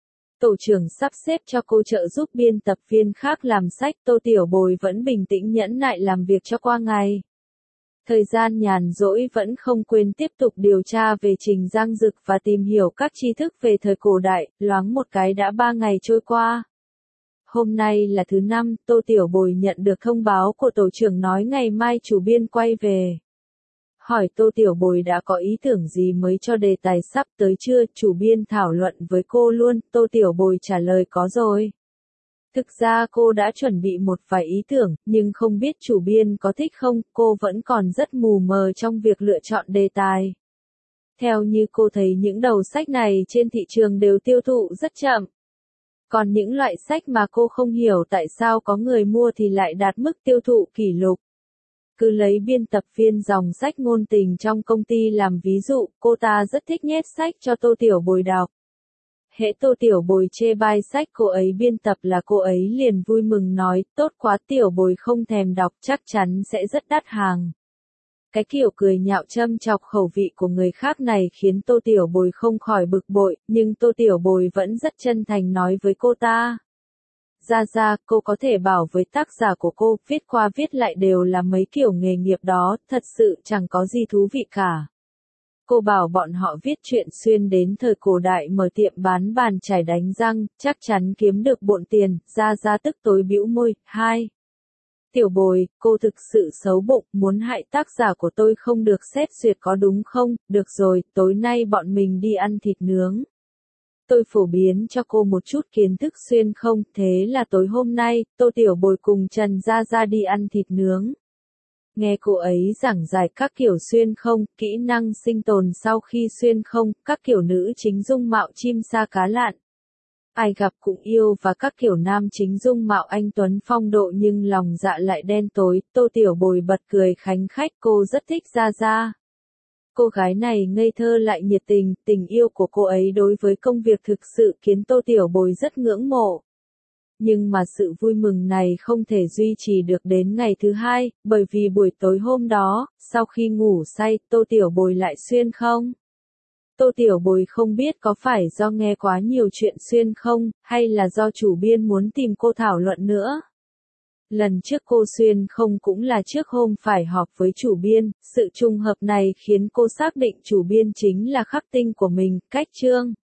Tổ trưởng sắp xếp cho cô trợ giúp biên tập viên khác làm sách, Tô Tiểu Bồi vẫn bình tĩnh nhẫn nại làm việc cho qua ngày. Thời gian nhàn rỗi vẫn không quên tiếp tục điều tra về Trình Giang Dực và tìm hiểu các tri thức về thời cổ đại, loáng một cái đã 3 ngày trôi qua. Hôm nay là thứ 5, Tô Tiểu Bồi nhận được thông báo của tổ trưởng nói ngày mai chủ biên quay về. Hỏi Tô Tiểu Bồi đã có ý tưởng gì mới cho đề tài sắp tới chưa, chủ biên thảo luận với cô luôn, Tô Tiểu Bồi trả lời có rồi. Thực ra cô đã chuẩn bị một vài ý tưởng, nhưng không biết chủ biên có thích không, cô vẫn còn rất mù mờ trong việc lựa chọn đề tài. Theo như cô thấy những đầu sách này trên thị trường đều tiêu thụ rất chậm. Còn những loại sách mà cô không hiểu tại sao có người mua thì lại đạt mức tiêu thụ kỷ lục. Cứ lấy biên tập viên dòng sách ngôn tình trong công ty làm ví dụ, cô ta rất thích nhét sách cho Tô Tiểu Bồi đọc. Hễ Tô Tiểu Bồi chê bai sách cô ấy biên tập là cô ấy liền vui mừng nói, tốt quá Tiểu Bồi không thèm đọc chắc chắn sẽ rất đắt hàng. Cái kiểu cười nhạo châm chọc khẩu vị của người khác này khiến Tô Tiểu Bồi không khỏi bực bội, nhưng Tô Tiểu Bồi vẫn rất chân thành nói với cô ta. Ra, cô có thể bảo với tác giả của cô, viết qua viết lại đều là mấy kiểu nghề nghiệp đó, thật sự chẳng có gì thú vị cả. Cô bảo bọn họ viết chuyện xuyên đến thời cổ đại mở tiệm bán bàn chải đánh răng, chắc chắn kiếm được bộn tiền, ra tức tối bĩu môi. 2. Tiểu Bồi, cô thực sự xấu bụng, muốn hại tác giả của tôi không được xét duyệt có đúng không, được rồi, tối nay bọn mình đi ăn thịt nướng. Tôi phổ biến cho cô một chút kiến thức xuyên không, thế là tối hôm nay, Tô Tiểu Bồi cùng Trần Gia đi ăn thịt nướng. Nghe cô ấy giảng giải các kiểu xuyên không, kỹ năng sinh tồn sau khi xuyên không, các kiểu nữ chính dung mạo chim sa cá lặn. Ai gặp cũng yêu và các kiểu nam chính dung mạo anh tuấn phong độ nhưng lòng dạ lại đen tối, Tô Tiểu Bồi bật cười khánh khách, cô rất thích Gia. Cô gái này ngây thơ lại nhiệt tình, tình yêu của cô ấy đối với công việc thực sự khiến Tô Tiểu Bồi rất ngưỡng mộ. Nhưng mà sự vui mừng này không thể duy trì được đến ngày thứ 2, bởi vì buổi tối hôm đó, sau khi ngủ say, Tô Tiểu Bồi lại xuyên không. Tô Tiểu Bồi không biết có phải do nghe quá nhiều chuyện xuyên không, hay là do chủ biên muốn tìm cô thảo luận nữa. Lần trước cô xuyên không cũng là trước hôm phải họp với chủ biên, sự trùng hợp này khiến cô xác định chủ biên chính là khắc tinh của mình, cách chương.